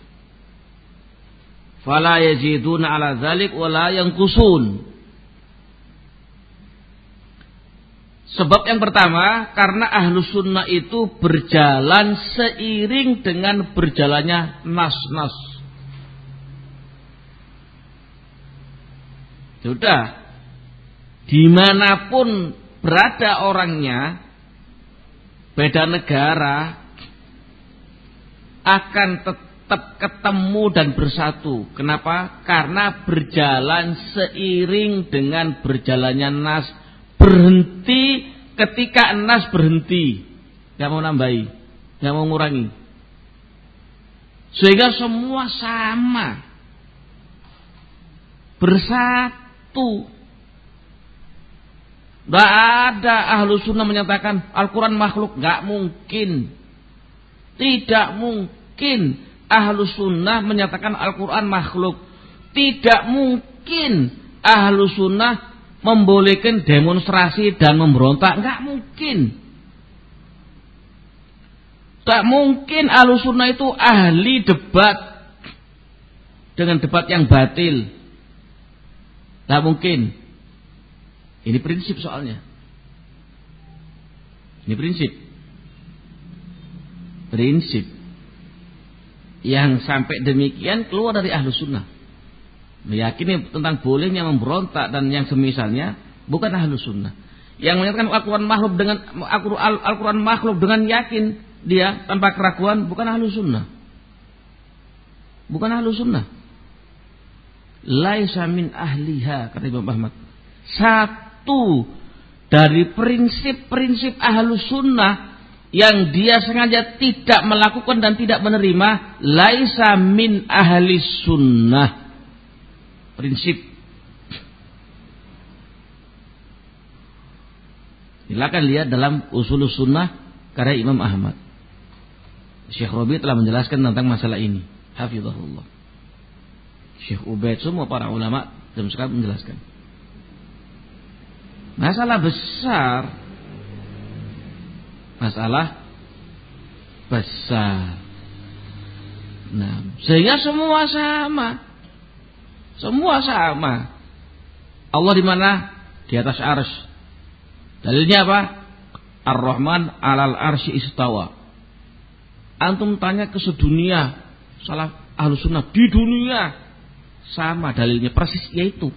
fala yaziduna ala dzalik wa la yanqusun. Sebab yang pertama, karena ahlus sunnah itu berjalan seiring dengan berjalannya nas-nas. Sudah, dimanapun berada orangnya, beda negara, akan tetap ketemu dan bersatu. Kenapa? Karena berjalan seiring dengan berjalannya nas. Berhenti ketika nas berhenti, nggak mau nambahi, nggak mau ngurangi, sehingga semua sama, bersatu. Nggak ada ahlu sunnah menyatakan Al-Quran makhluk, nggak mungkin, tidak mungkin ahlu sunnah menyatakan Al-Quran makhluk, tidak mungkin ahlu sunnah membolehkan demonstrasi dan memberontak, enggak mungkin. Tak mungkin ahlu sunnah itu ahli debat dengan debat yang batil. Tak mungkin. Ini prinsip soalnya. Ini prinsip. Prinsip. Yang sampai demikian keluar dari ahlu sunnah. Meyakini tentang bolehnya memberontak dan yang semisalnya bukan ahlu sunnah. Yang menyatakan Al-Quran makhluk dengan Al-Quran makhluk dengan yakin dia tanpa keraguan bukan ahlu sunnah. Bukan ahlu sunnah. Laisa min ahliha, kata Imam Ahmad. Satu dari prinsip-prinsip ahlu sunnah yang dia sengaja tidak melakukan dan tidak menerima, laisa min ahli sunnah. Prinsip. Silakan lihat dalam Ushulus Sunnah karya Imam Ahmad. Syekh Rabi telah menjelaskan tentang masalah ini. Hafizahullah. Syekh Ubaid, semua para ulama dalam sekali menjelaskan. Masalah besar. Masalah besar. Nah, sehingga semua sama. Semua sama. Allah di mana? Di atas arsy. Dalilnya apa? Ar-Rahman 'alal arsy istawa. Antum tanya ke sedunia, salah ahlu sunnah di dunia sama dalilnya persis yaitu.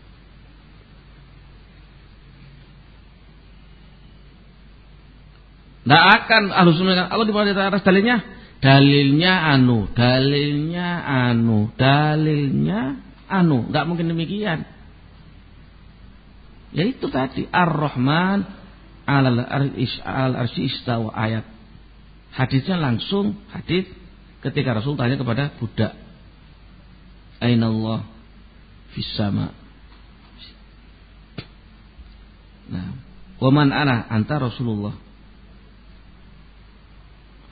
Tidak akan ahlu sunnah Allah di mana di atas dalilnya? Dalilnya anu, dalilnya anu, dalilnya anu, nggak mungkin demikian. Yaitu tadi Ar-Rahman 'alal arsy istawa ayat. Hadisnya langsung hadis ketika Rasul tanya kepada budak, Aina Allah fis sama. Nah, wa man ana anta Rasulullah.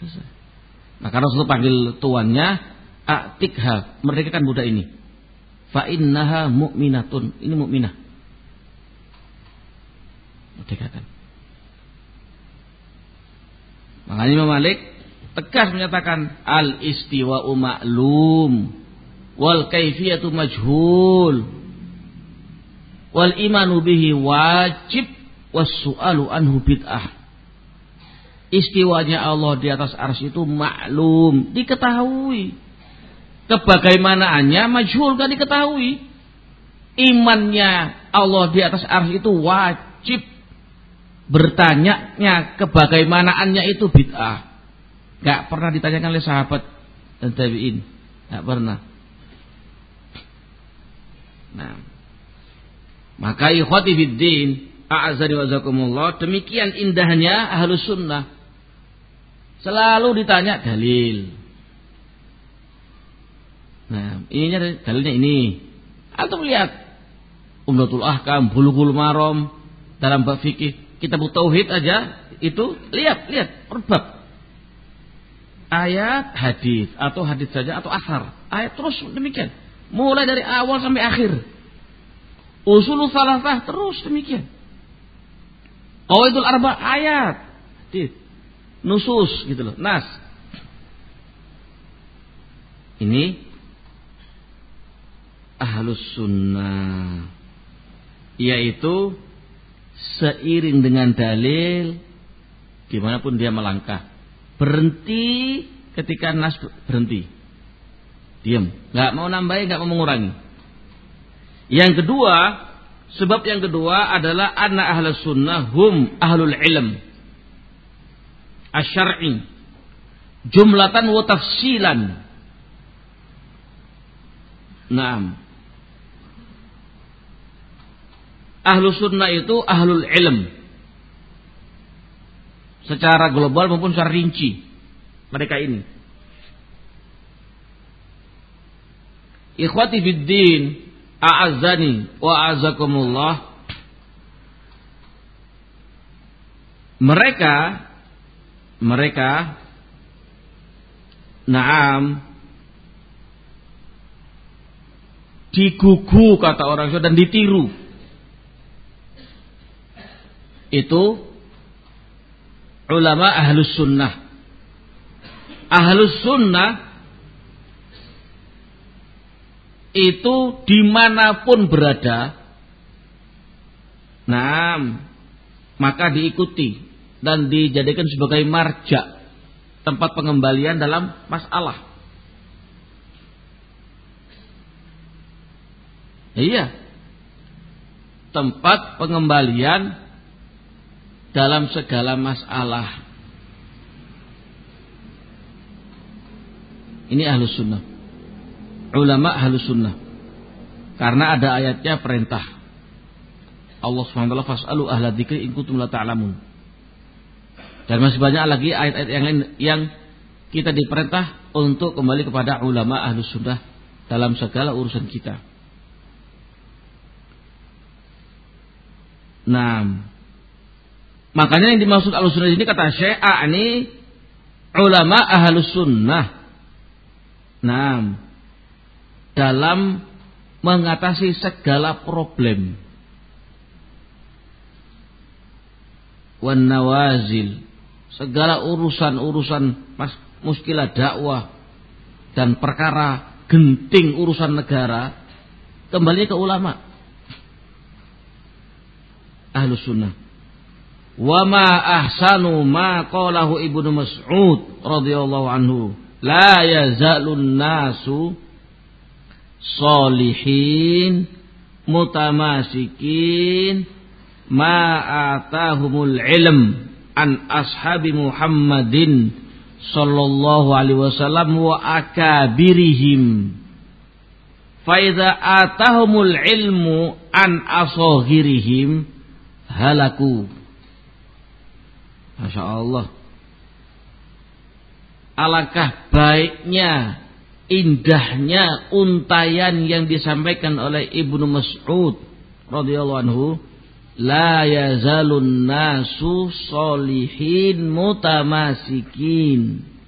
Maka Rasul panggil tuannya, "A'tikha," merdekakan budak ini. Fa innaha mu'minatun, ini mukminah. Merdekakan. Makanya Imam Malik tegas menyatakan al-istiwa'u ma'lum wal kaifiyatu majhul wal imanu bihi wajib was su'alu anhu bid'ah. Istiwanya Allah di atas arsy itu maklum, diketahui. Kebagaimanaannya majhul, gak diketahui. Imannya Allah di atas arsy itu wajib. Bertanyanya kebagaimanaannya itu bid'ah. Gak pernah ditanyakan oleh sahabat dan tabi'in. Gak pernah. Nah, maka ikhwati fiddin, a'azani wa jazakumullah, demikian indahnya ahlus sunnah. Selalu ditanya dalil. Nah, ininya dalilnya ini. Antum lihat Umdatul Ahkam, Bulughul Maram, dalam bab fikih, kitab tauhid aja itu lihat, lihat perbab. Ayat, hadis atau hadis saja atau asar. Ayat terus demikian. Mulai dari awal sampai akhir. Usulul Salasah terus demikian. Qawaidul Arba ayat, hadis, nusus gitu loh, nas. Ini ahlus sunnah, yaitu seiring dengan dalil dimanapun dia melangkah, berhenti ketika nas berhenti, diam, nggak mau nambahin, nggak mau mengurangi. Yang kedua, sebab yang kedua adalah anna ahlus sunnah hum ahlul ilm asy-syar'i jumlatan wa tafsilan. Naam. Ahlus sunnah itu ahlul ilm secara global maupun secara rinci. Mereka ini ikhwati fiddin, a'azzani wa a'azzakumullah. Mereka mereka naam digugu kata orang Jawa dan ditiru. Itu ulama ahlus sunnah. Ahlus sunnah itu dimanapun berada, nah, maka diikuti dan dijadikan sebagai marja, tempat pengembalian dalam masalah. Iya, tempat pengembalian dalam segala masalah. Ini ahlus sunnah, ulama ahlus sunnah. Karena ada ayatnya perintah. Allah subhanahu wa ta'ala fas'alu ahla dzikri in kuntum la ta'lamun. Dan masih banyak lagi ayat-ayat yang lain yang kita diperintah untuk kembali kepada ulama ahlus sunnah dalam segala urusan kita. Nah, makanya yang dimaksud ahlus sunnah ini kata Syiah ini ulama ahlus sunnah. Nah, dalam mengatasi segala problem, wan nawazil, segala urusan-urusan muskilah dakwah dan perkara genting urusan negara, kembali ke ulama ahlus sunnah. Wa ma ahsanu ma qalahu Ibnu Mas'ud radhiyallahu anhu, la yazalun nasu solihin mutamasikin ma atahumul ilm an ashabi Muhammadin sallallahu alaihi wasallam wa akabirihim fa idza atahumul ilmu an asaghirihim halaku. Masya Allah. Alangkah baiknya, indahnya untayan yang disampaikan oleh Ibnu Mas'ud radhiyallahu anhu, la yazalun nasu solihin mutamasikin.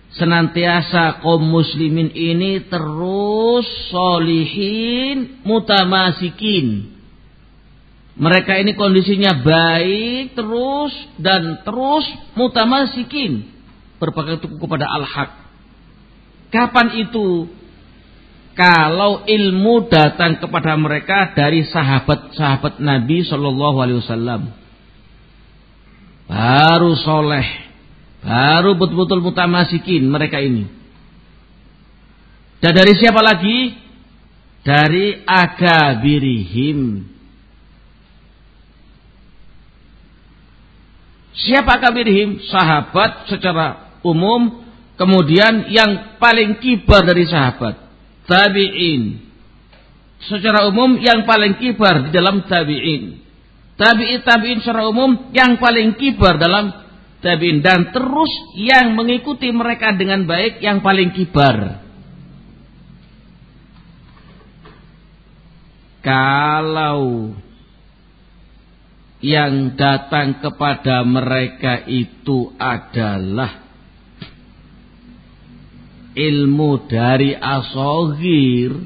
senantiasa kaum muslimin ini terus solihin mutamasikin. Mereka ini kondisinya baik terus dan terus mutamasikin, berpegang teguh kepada al-haq. Kapan itu? Kalau ilmu datang kepada mereka dari sahabat-sahabat Nabi Shallallahu Alaihi Wasallam, baru soleh, baru betul-betul mutamasikin mereka ini. Dan dari siapa lagi? Dari akabirihim. Siapa akabirihim? Sahabat secara umum, kemudian yang paling kibar dari sahabat, tabi'in. Secara umum yang paling kibar di dalam tabi'in. Tabi'in tabi'in secara umum yang paling kibar dalam tabi'in, dan terus yang mengikuti mereka dengan baik yang paling kibar. Kalau yang datang kepada mereka itu adalah ilmu dari asogir,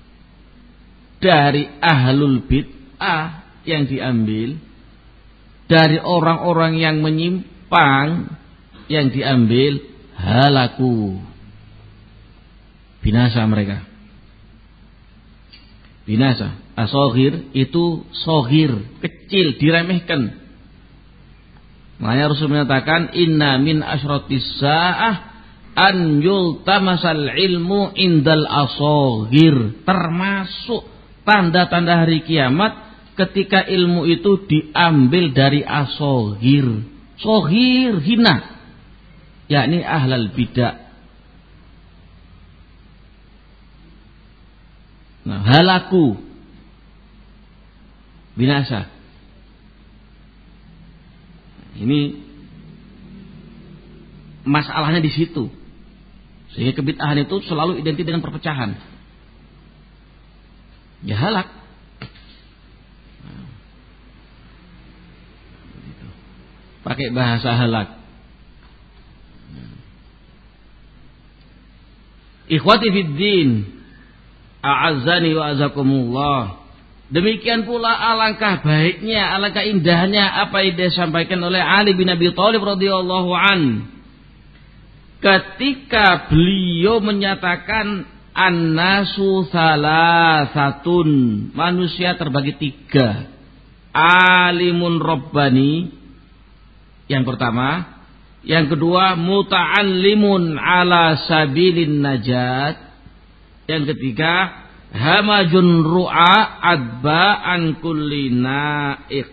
dari ahlul bid'ah yang diambil, dari orang-orang yang menyimpang yang diambil, halaku, binasa mereka, binasa. Asogir itu sogir, kecil, diremehkan. Makanya Rasul menyatakan, inna min asyratis sa'ah an yultamasal ilmu indal asogir. Termasuk tanda-tanda hari kiamat ketika ilmu itu diambil dari asogir. Sogir, hina, yakni ahlal bidah. Nah, halaku, binasa. Ini masalahnya di situ. Sehingga kebid'ahan itu selalu identik dengan perpecahan. Ya halak. Nah, pakai bahasa halak. Ikhwati fid din, a'azzani wa azakumullah. Demikian pula alangkah baiknya, alangkah indahnya apa yang disampaikan oleh Ali bin Abi Thalib radhiyallahu an, ketika beliau menyatakan an-nasu salasatun, manusia terbagi tiga. Alimun rabbani yang pertama, yang kedua muta'allimun ala sabilin najat, yang ketiga hamajun ru'a adba'an kulli na'iq.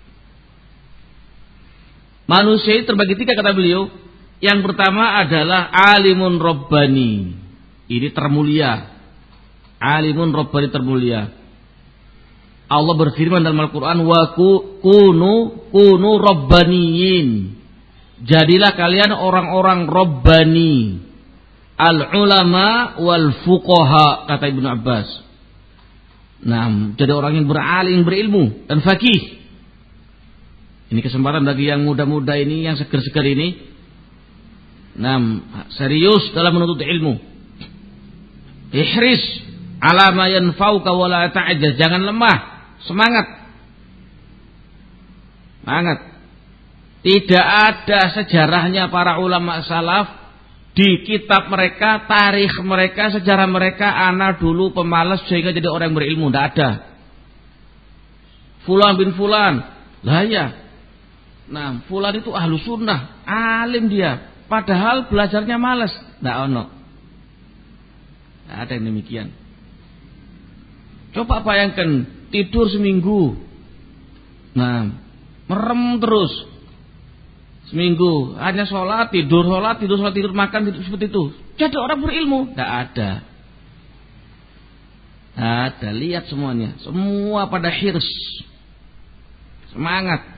Manusia terbagi tiga kata beliau. Yang pertama adalah alimun rabbani. Ini termulia. Alimun rabbani termulia. Allah berfirman dalam Al-Quran, wa kunu kunu rabbaniyin. Jadilah kalian orang-orang rabbani. Al-ulama wal fuqaha, kata Ibnu Abbas. Nah, jadi orang yang beralim, berilmu dan faqih. Ini kesempatan bagi yang muda-muda ini, yang seger-seger ini. Nah, serius dalam menuntut ilmu. Ihris ala ma yanfa'uka wa la ta'jaz. Jangan lemah, semangat. Semangat. Tidak ada sejarahnya para ulama salaf di kitab mereka, tarikh mereka, sejarah mereka, ana dulu pemalas sehingga jadi orang yang berilmu. Tidak ada. Fulan bin Fulan, lah ya. Nah, Fulan itu ahlu sunnah, alim dia, padahal belajarnya malas. Tidak ono. Tidak ada yang demikian. Coba bayangkan, tidur seminggu, nah, merem terus. Seminggu hanya sholat, tidur, sholat, tidur, sholat, tidur, makan, tidur, seperti itu. Jadi orang berilmu? Tidak ada. Ada, lihat semuanya. Semua pada hirs. Semangat.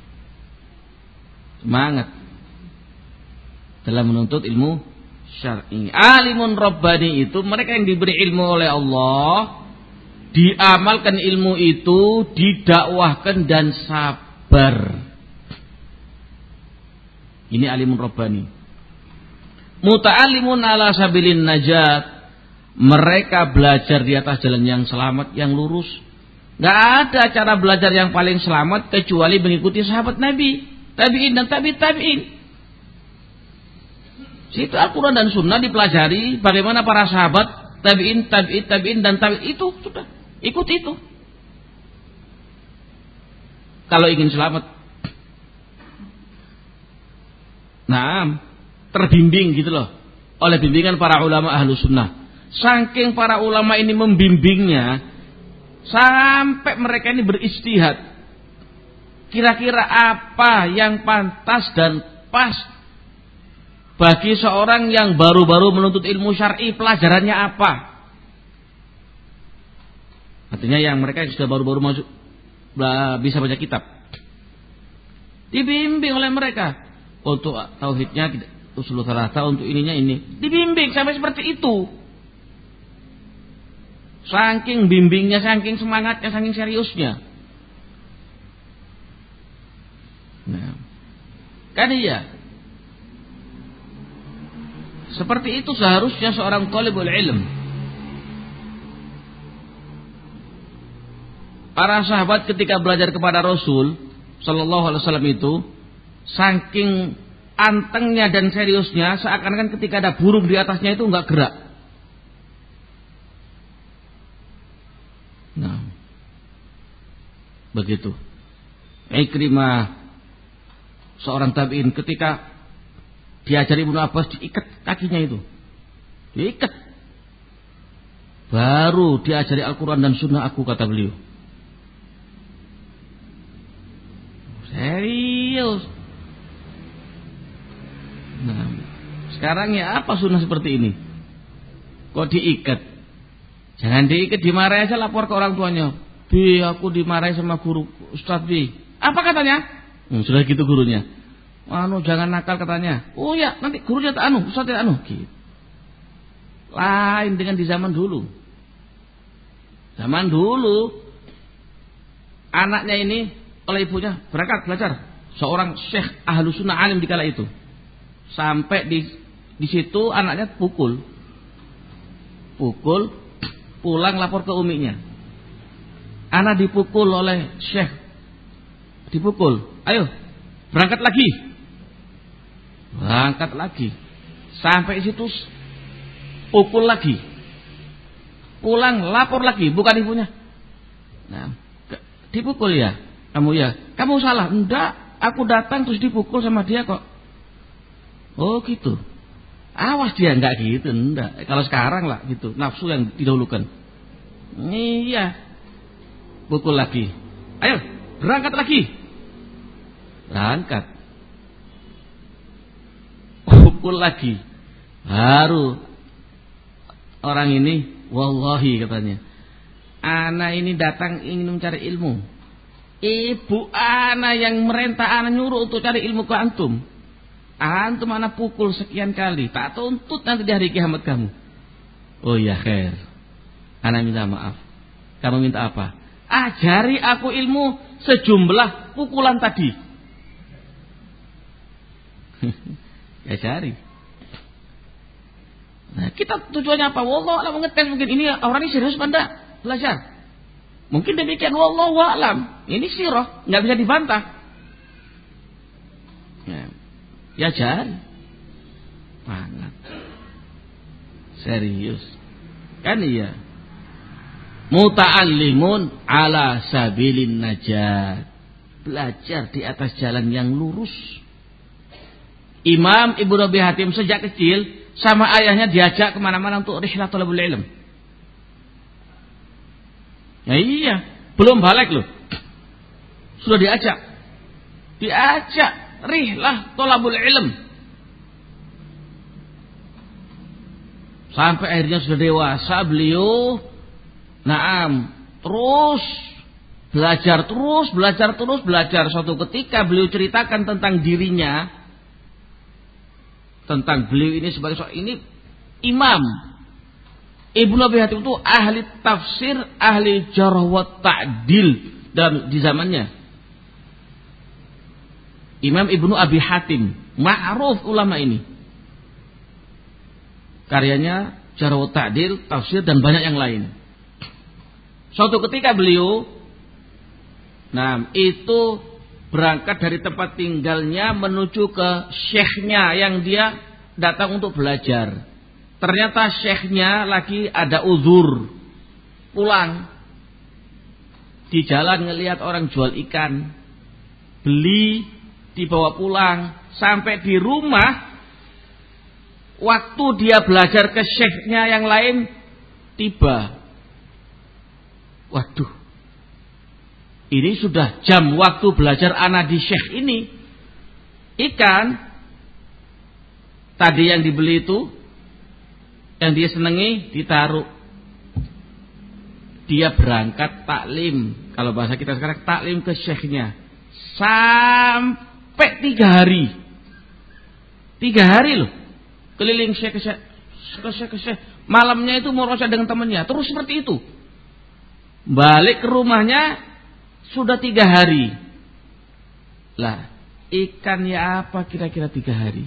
Semangat. Dalam menuntut ilmu syar'i. Alimun rabbani itu mereka yang diberi ilmu oleh Allah. Diamalkan ilmu itu, didakwahkan dan sabar. Ini alimun rabbani. Muta'allimun ala sabilin najat. Mereka belajar di atas jalan yang selamat, yang lurus. Gak ada cara belajar yang paling selamat kecuali mengikuti sahabat Nabi, tabi'in dan tabi' tabi'in. Situ Al-Quran dan Sunnah dipelajari bagaimana para sahabat, tabi'in, tabi'in, tabi'in dan tabi'in itu sudah ikut itu. Kalau ingin selamat, nah terbimbing gitu loh oleh bimbingan para ulama ahlu sunnah. Saking para ulama ini membimbingnya sampai mereka ini beristihad. Kira-kira apa yang pantas dan pas bagi seorang yang baru-baru menuntut ilmu syar'i, pelajarannya apa? Artinya yang mereka yang sudah baru-baru masuk bisa baca kitab, dibimbing oleh mereka untuk tauhidnya, usul thalatha, untuk ininya ini, dibimbing sampai seperti itu. Saking bimbingnya, saking semangatnya, saking seriusnya. Nah, kan iya. Seperti itu seharusnya seorang talibul ilm. Para sahabat ketika belajar kepada Rasul sallallahu alaihi wasallam itu, saking antengnya dan seriusnya, seakan-akan ketika ada burung di atasnya itu enggak gerak. Nah, begitu. Ikrimah, seorang tabi'in, ketika diajari Ibnu Abbas, diikat kakinya itu, diikat. Baru diajari Al-Quran dan Sunnah aku, kata beliau. Serius. Nah, sekarang ya apa sunnah seperti ini? Kok diikat? Jangan diikat, dimarahi aja, lapor ke orang tuanya. Bi, aku dimarahi sama guru Ustaz Bi. Apa katanya? Hmm, sudah gitu gurunya. Anu, jangan nakal katanya. Oh ya, nanti gurunya tak anu, Ustaz tak anu. Gitu. Lain dengan di zaman dulu. Zaman dulu anaknya ini oleh ibunya berangkat belajar, seorang syekh ahlu sunnah alim di kala itu. Sampai di di situ anaknya pukul, pukul, pulang lapor ke uminya. Anak dipukul oleh syekh, dipukul. Ayo berangkat lagi, berangkat lagi. Sampai di situ pukul lagi, pulang lapor lagi, bukan ibunya. Nah, dipukul ya, kamu ya, kamu salah. Enggak, aku datang terus dipukul sama dia kok. Oh gitu. Awas dia, enggak gitu, enggak. Kalau sekarang lah gitu, nafsu yang didahulukan. Iya. Pukul lagi. Ayo, berangkat lagi. Berangkat. Pukul lagi. Baru orang ini, wallahi katanya, anak ini datang ingin mencari ilmu. Ibu anak yang merintah anak nyuruh untuk cari ilmu ke antum. Antum anak pukul sekian kali, tak tuntut nanti di hari kiamat kamu. Oh ya khair, anak minta maaf. Kamu minta apa? Ajari aku ilmu sejumlah pukulan tadi. Ajari. Nah, kita tujuannya apa? Wallahu a'lam, mengetes mungkin ini orang ini serius apa enggak belajar. Mungkin demikian, wallahu a'lam. Ini sirah, enggak bisa dibantah. Nah, ya jari. Sangat serius. Kan iya. Muta'allimun ala sabilin najat. Belajar di atas jalan yang lurus. Imam Ibnu Abi Hatim sejak kecil sama ayahnya diajak kemana-mana untuk rihlah thalabul ilm. Ya iya, belum balik loh. Sudah diajak. Diajak rihlah thalabul ilm. Sampai akhirnya sudah dewasa beliau, naam, terus belajar terus, belajar terus, belajar. Suatu ketika beliau ceritakan tentang dirinya, tentang beliau ini sebagai seorang ini imam. Ibnu Abi Hatim itu ahli tafsir, ahli jarh wa ta'dil dalam di zamannya. Imam Ibnu Abi Hatim, ma'ruf ulama ini. karyanya Jarh wa Ta'dil, tafsir dan banyak yang lain. Suatu ketika beliau, nah itu berangkat dari tempat tinggalnya menuju ke syekhnya yang dia datang untuk belajar. Ternyata syekhnya lagi ada uzur, pulang. Di jalan ngelihat orang jual ikan, beli, dibawa pulang. Sampai di rumah, waktu dia belajar ke syekhnya yang lain, tiba. Waduh, ini sudah jam waktu belajar ana di syekh ini. Ikan tadi yang dibeli itu, yang dia senangi, ditaruh. Dia berangkat taklim, kalau bahasa kita sekarang taklim ke syekhnya. Sampai tiga hari. Tiga hari loh. Keliling syekh ke syekh, ke syekh ke syekh. Malamnya itu mau rosyad dengan temannya. Terus seperti itu. Balik ke rumahnya sudah tiga hari. Lah, ikan ya apa kira-kira tiga hari?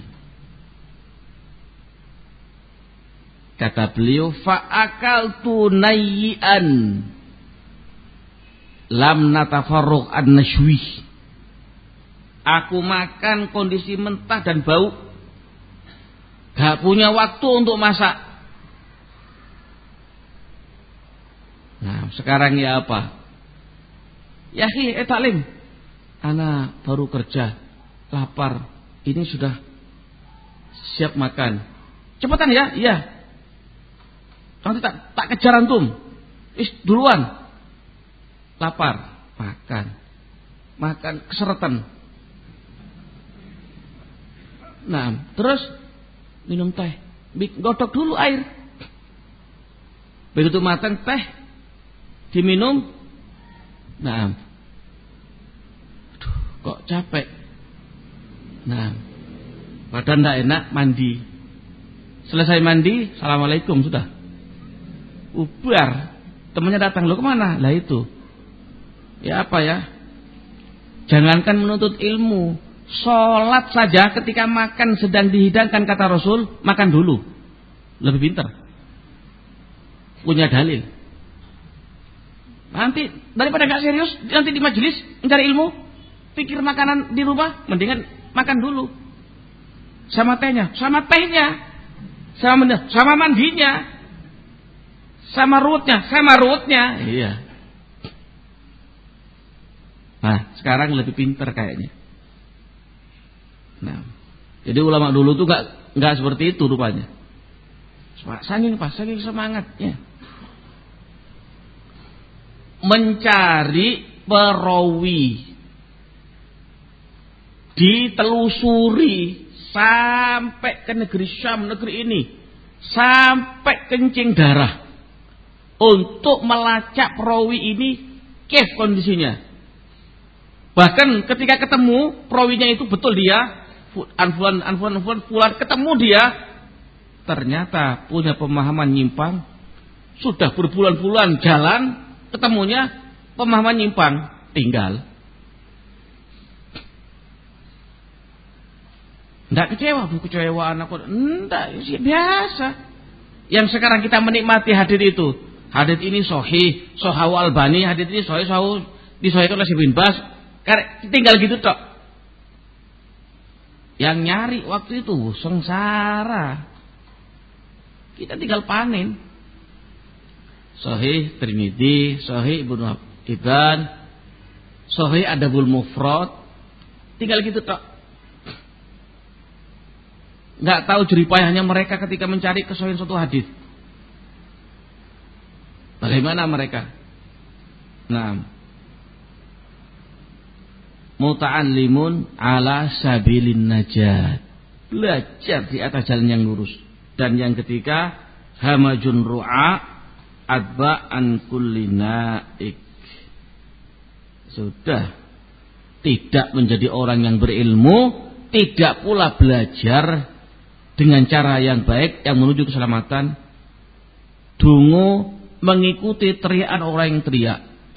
Kata beliau, fa'akaltu nayyi'an lam natafarruq an-nashwih. Aku makan kondisi mentah dan bau. Gak punya waktu untuk masak. Nah, sekarang ya apa? Ya hi, eh taklim. Ana baru kerja, lapar. Ini sudah siap makan. Cepetan ya, iya. Nanti tak, tak kejar antum. Is duluan. Lapar, makan. Makan keseretan. Nah, terus minum teh, godok dulu air. Begitu matang teh diminum. Nah, aduh, kok capek. Nah, badan tidak enak, mandi. Selesai mandi, assalamualaikum sudah. Ubar. Temannya datang, lo kemana? Lah itu. Ya apa ya? Jangankan menuntut ilmu, sholat saja ketika makan sedang dihidangkan kata Rasul, makan dulu. Lebih pintar. Punya dalil. Nanti daripada gak serius, nanti di majelis mencari ilmu, pikir makanan di rumah, mendingan makan dulu. Sama tehnya, sama tehnya, sama sama mandinya, sama ruwetnya, sama ruwetnya. Iya. Nah, sekarang lebih pintar kayaknya. Nah, jadi ulama dulu tuh gak, gak seperti itu rupanya. Saking pas, saking semangatnya mencari perawi, ditelusuri sampai ke negeri Syam, negeri ini, sampai kencing darah untuk melacak perawi ini, kef kondisinya. Bahkan ketika ketemu perawinya itu betul dia anfuan anfuan anfuan fulan, ketemu dia ternyata punya pemahaman nyimpang, sudah berbulan-bulan jalan, ketemunya pemahaman nyimpang, tinggal. Tidak kecewa, bu kecewaan aku, tidak, biasa. Yang sekarang kita menikmati hadits itu, hadits ini sahih, Sahih Albani, hadits ini sahih, sahih disahihkan oleh Ibnu Baz, tinggal gitu tok. Yang nyari waktu itu sengsara. Kita tinggal panen. Sahih Tirmidzi, Sahih Ibnu Hibban, Sahih Adabul Mufrad, tinggal gitu tok. Enggak tahu jeripayahnya mereka ketika mencari kesahihan suatu hadis. Bagaimana mereka? Nah, muta'allimun ala sabilin najat, belajar di atas jalan yang lurus. Dan yang ketiga, hamajun ru'a adba'an kulli naik. Sudah, tidak menjadi orang yang berilmu, tidak pula belajar dengan cara yang baik yang menuju keselamatan, dungu mengikuti teriakan orang yang teriak.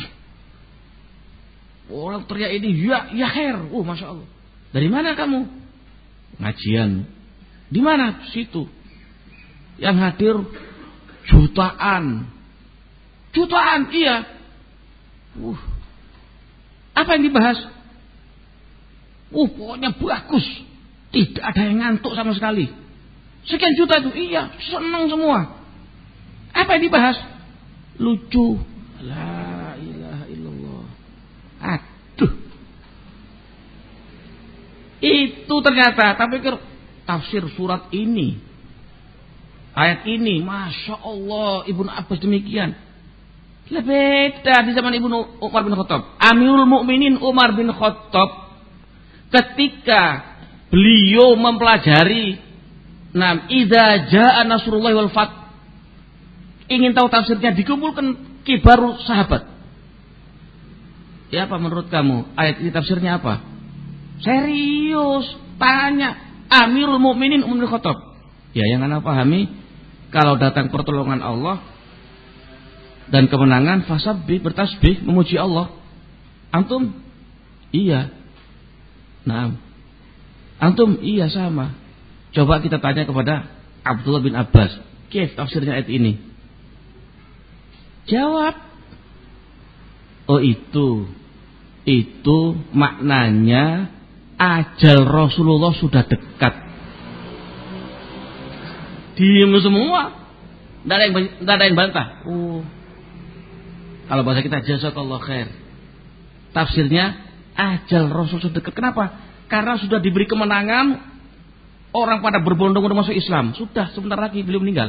Orang teriak ini ya ya khair, oh masya Allah. Dari mana kamu? Ngajian. Di mana? Situ. Yang hadir jutaan. Jutaan, iya. Uh. Apa yang dibahas? Uh, pokoknya bagus. Tidak ada yang ngantuk sama sekali. Sekian juta itu, iya, senang semua. Apa yang dibahas? Lucu. La ilaha illallah. Aduh. Itu ternyata, tapi pikir tafsir surat ini, ayat ini, Masya Allah, Ibnu Abbas demikian. Beda di zaman Ibnu Umar bin Khattab. Amirul Mukminin Umar bin Khattab ketika beliau mempelajari nam idza jaa nasrullah wal fath, ingin tahu tafsirnya, dikumpulkan kibar sahabat. Ya, apa menurut kamu ayat ini tafsirnya apa? Serius tanya Amirul Mukminin Umar bin Khattab. Ya, yang Anda pahami, kalau datang pertolongan Allah dan kemenangan, fasabbih, bertasbih, memuji Allah. Antum? Iya. Nah, antum? Iya, sama. Coba kita tanya kepada Abdullah bin Abbas, kif tafsirnya ayat ini? Jawab, oh itu, itu maknanya ajal Rasulullah sudah dekat. Diam semua, tidak ada yang, tidak ada yang bantah. Oh. Kalau bahasa kita, jazakallah khair. Tafsirnya ajal Rasul sudah dekat. Kenapa? Karena sudah diberi kemenangan, orang pada berbondong-bondong masuk Islam. Sudah, sebentar lagi beliau meninggal.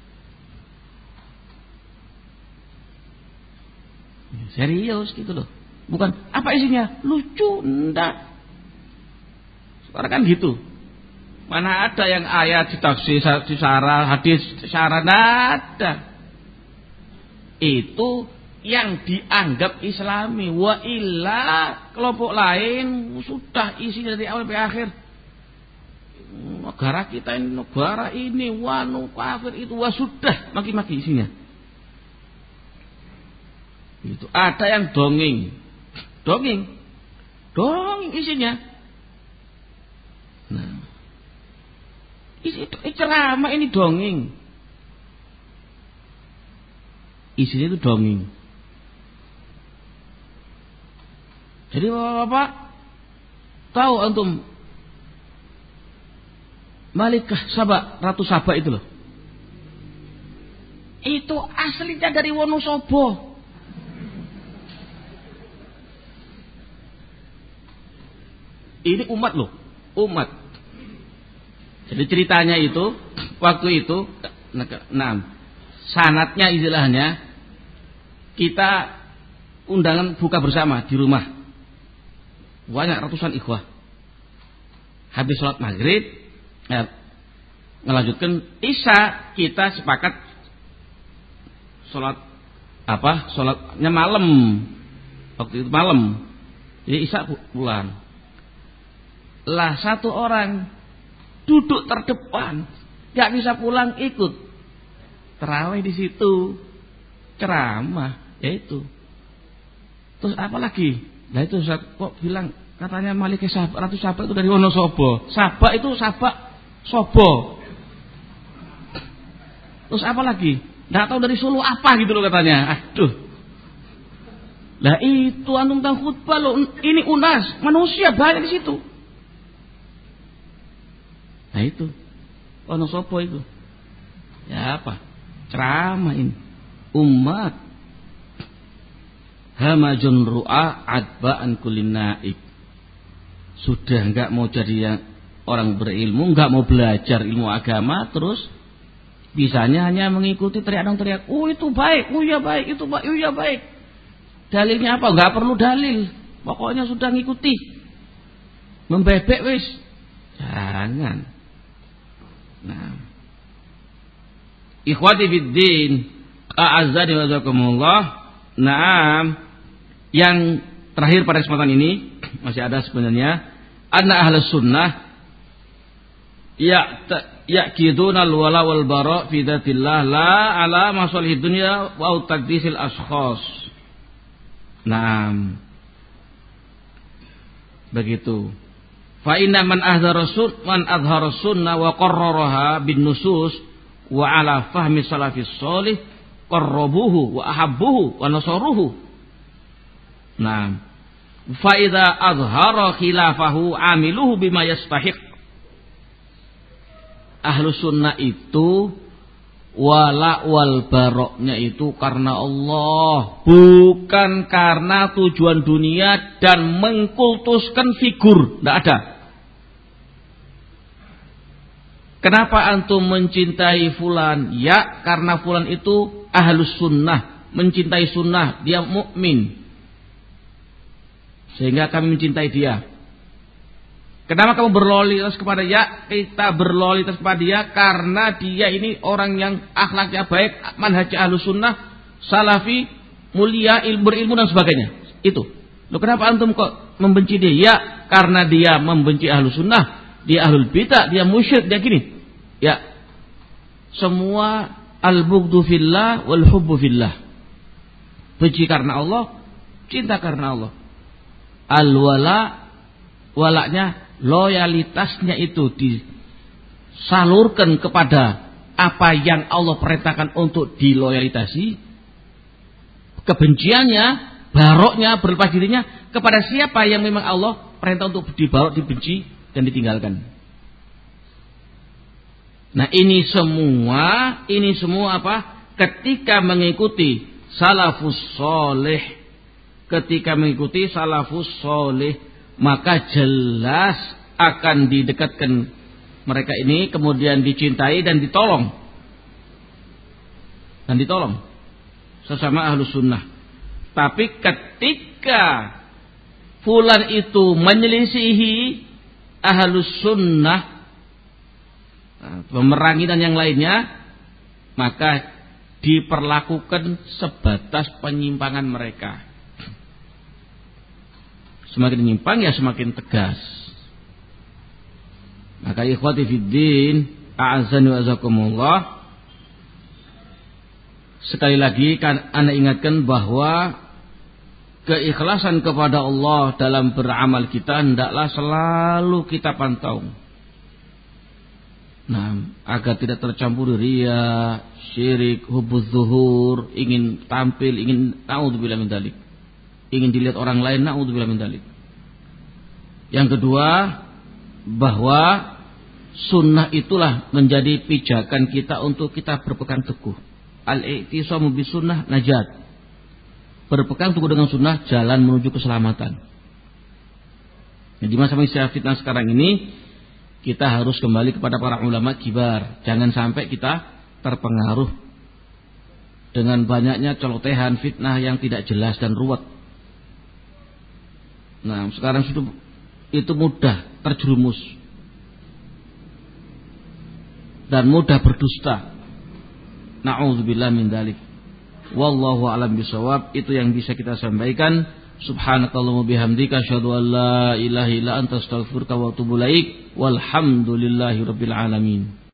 Serius gitu loh. Bukan apa isinya? Lucu, enggak. Sekarang kan gitu. Mana ada yang ayat ditafsir, disarah, hadis disarah, ada. Itu yang dianggap Islami. Wa illa kelompok lain sudah isinya dari awal sampai akhir. Negara kita ini, negara ini, wanu kafir itu, wah sudah maki-maki isinya. Itu ada yang dongeng, dongeng, dongeng isinya. Nah, isi itu ceramah ini dongeng, isinya itu dongeng. Jadi bapak-bapak tahu antum Malikah Saba, Ratu Saba itu loh. Itu aslinya dari Wonosobo. Ini umat loh, umat. Jadi ceritanya itu waktu itu, nah, sanatnya istilahnya kita undangan buka bersama di rumah. Banyak ratusan ikhwah. Habis sholat maghrib, ya, ngelanjutkan isya, kita sepakat sholat apa? Sholatnya malam. Waktu itu malam. Jadi isya pulang. Lah satu orang duduk terdepan, nggak bisa pulang, ikut terawih di situ, ceramah, ya itu. Terus apa lagi? Nah itu Ustaz, kok bilang katanya Malikah Saba, Ratu Saba itu dari Wonosobo. Saba itu Saba Sobo. Terus apa lagi? Nggak tahu dari Solo apa gitu loh katanya. Aduh. Lah itu antum tentang khutbah loh. Ini unas, manusia banyak di situ. Nah itu Wonosobo itu. Ya apa? Ceramah ini. Umat hamajun ru'a adba'an kulin naib. Sudah enggak mau jadi yang orang berilmu, enggak mau belajar ilmu agama, terus bisanya hanya mengikuti teriak-teriak. Oh itu baik, oh iya baik, itu baik, oh iya baik. Dalilnya apa? Enggak perlu dalil. Pokoknya sudah ngikuti. Membebek wis. Jangan. Nah. Ikhwati fiddin, a'azzani wa jazakumullah. Naam, yang terakhir pada kesempatan ini masih ada sebenarnya. Anna ahlus sunnah ya yaqiduna al-wala wal bara fi dzatillah la ala masalihid dunya wa taqdisil ashkhas. Naam. Begitu. Fa inna man ahdhara sun man adhara sunnah wa qarraraha bin nusus wa ala fahmi salafis sholih qarrabuhu wa ahabbuhu wa nasaruhu. Nah, fa idza azhara khilafahu amiluhu bima yastahiq. Ahlu sunnah itu wala wal baroknya itu karena Allah, bukan karena tujuan dunia dan mengkultuskan figur. Tidak ada. Kenapa antum mencintai fulan? Ya, karena fulan itu ahlus sunnah, mencintai sunnah, dia mukmin, sehingga kami mencintai dia. Kenapa kamu berloyalitas kepada dia? Kita berloyalitas kepada dia karena dia ini orang yang akhlaknya baik, manhaj ahlus sunnah, salafi, mulia, ilmu berilmu dan sebagainya. Itu. Loh, kenapa antum kok membenci dia? Ya, karena dia membenci ahlus sunnah, dia ahlul bidah, dia musyrik, dia gini. Ya. Semua al-bughdu fillah wal hubbu fillah. Benci karena Allah, cinta karena Allah. Al-wala, walaknya, loyalitasnya itu disalurkan kepada apa yang Allah perintahkan untuk diloyalitasi. Kebenciannya, baroknya, berlepas dirinya kepada siapa yang memang Allah perintah untuk dibarok, dibenci dan ditinggalkan. Nah, ini semua, ini semua apa? Ketika mengikuti salafus soleh, ketika mengikuti salafus soleh, maka jelas akan didekatkan mereka ini, kemudian dicintai dan ditolong. Dan ditolong sesama ahlus sunnah. Tapi ketika fulan itu menyelisihi ahlus sunnah, memerangi dan yang lainnya, maka diperlakukan sebatas penyimpangan mereka. Semakin menyimpang ya semakin tegas. Maka ikhwati fiddin, a'azzani wa azakumullah, sekali lagi kan ana ingatkan bahwa keikhlasan kepada Allah dalam beramal kita hendaklah selalu kita pantau. Nah, agar tidak tercampur riya, syirik, hubbuz zuhur, ingin tampil, ingin naudzubillah min dzalik, ingin dilihat orang lain, naudzubillah min dzalik. Yang kedua, bahwa sunnah itulah menjadi pijakan kita untuk kita berpegang teguh. Al-i'tisamu bis sunnah najat. Berpegang teguh dengan sunnah jalan menuju keselamatan. Nah, di masa-masa fitnah sekarang ini kita harus kembali kepada para ulama kibar. Jangan sampai kita terpengaruh dengan banyaknya celotehan fitnah yang tidak jelas dan ruwet. Nah, sekarang sudah itu mudah terjerumus dan mudah berdusta. Na'udzubillah min dzalik. Wallahu a'lam bishawab. Itu yang bisa kita sampaikan. Subhanakallahumma bihamdika asyhadu an la ilaha illa anta astaghfiruka wa atubu ilaik. Walhamdulillahirabbil alamin.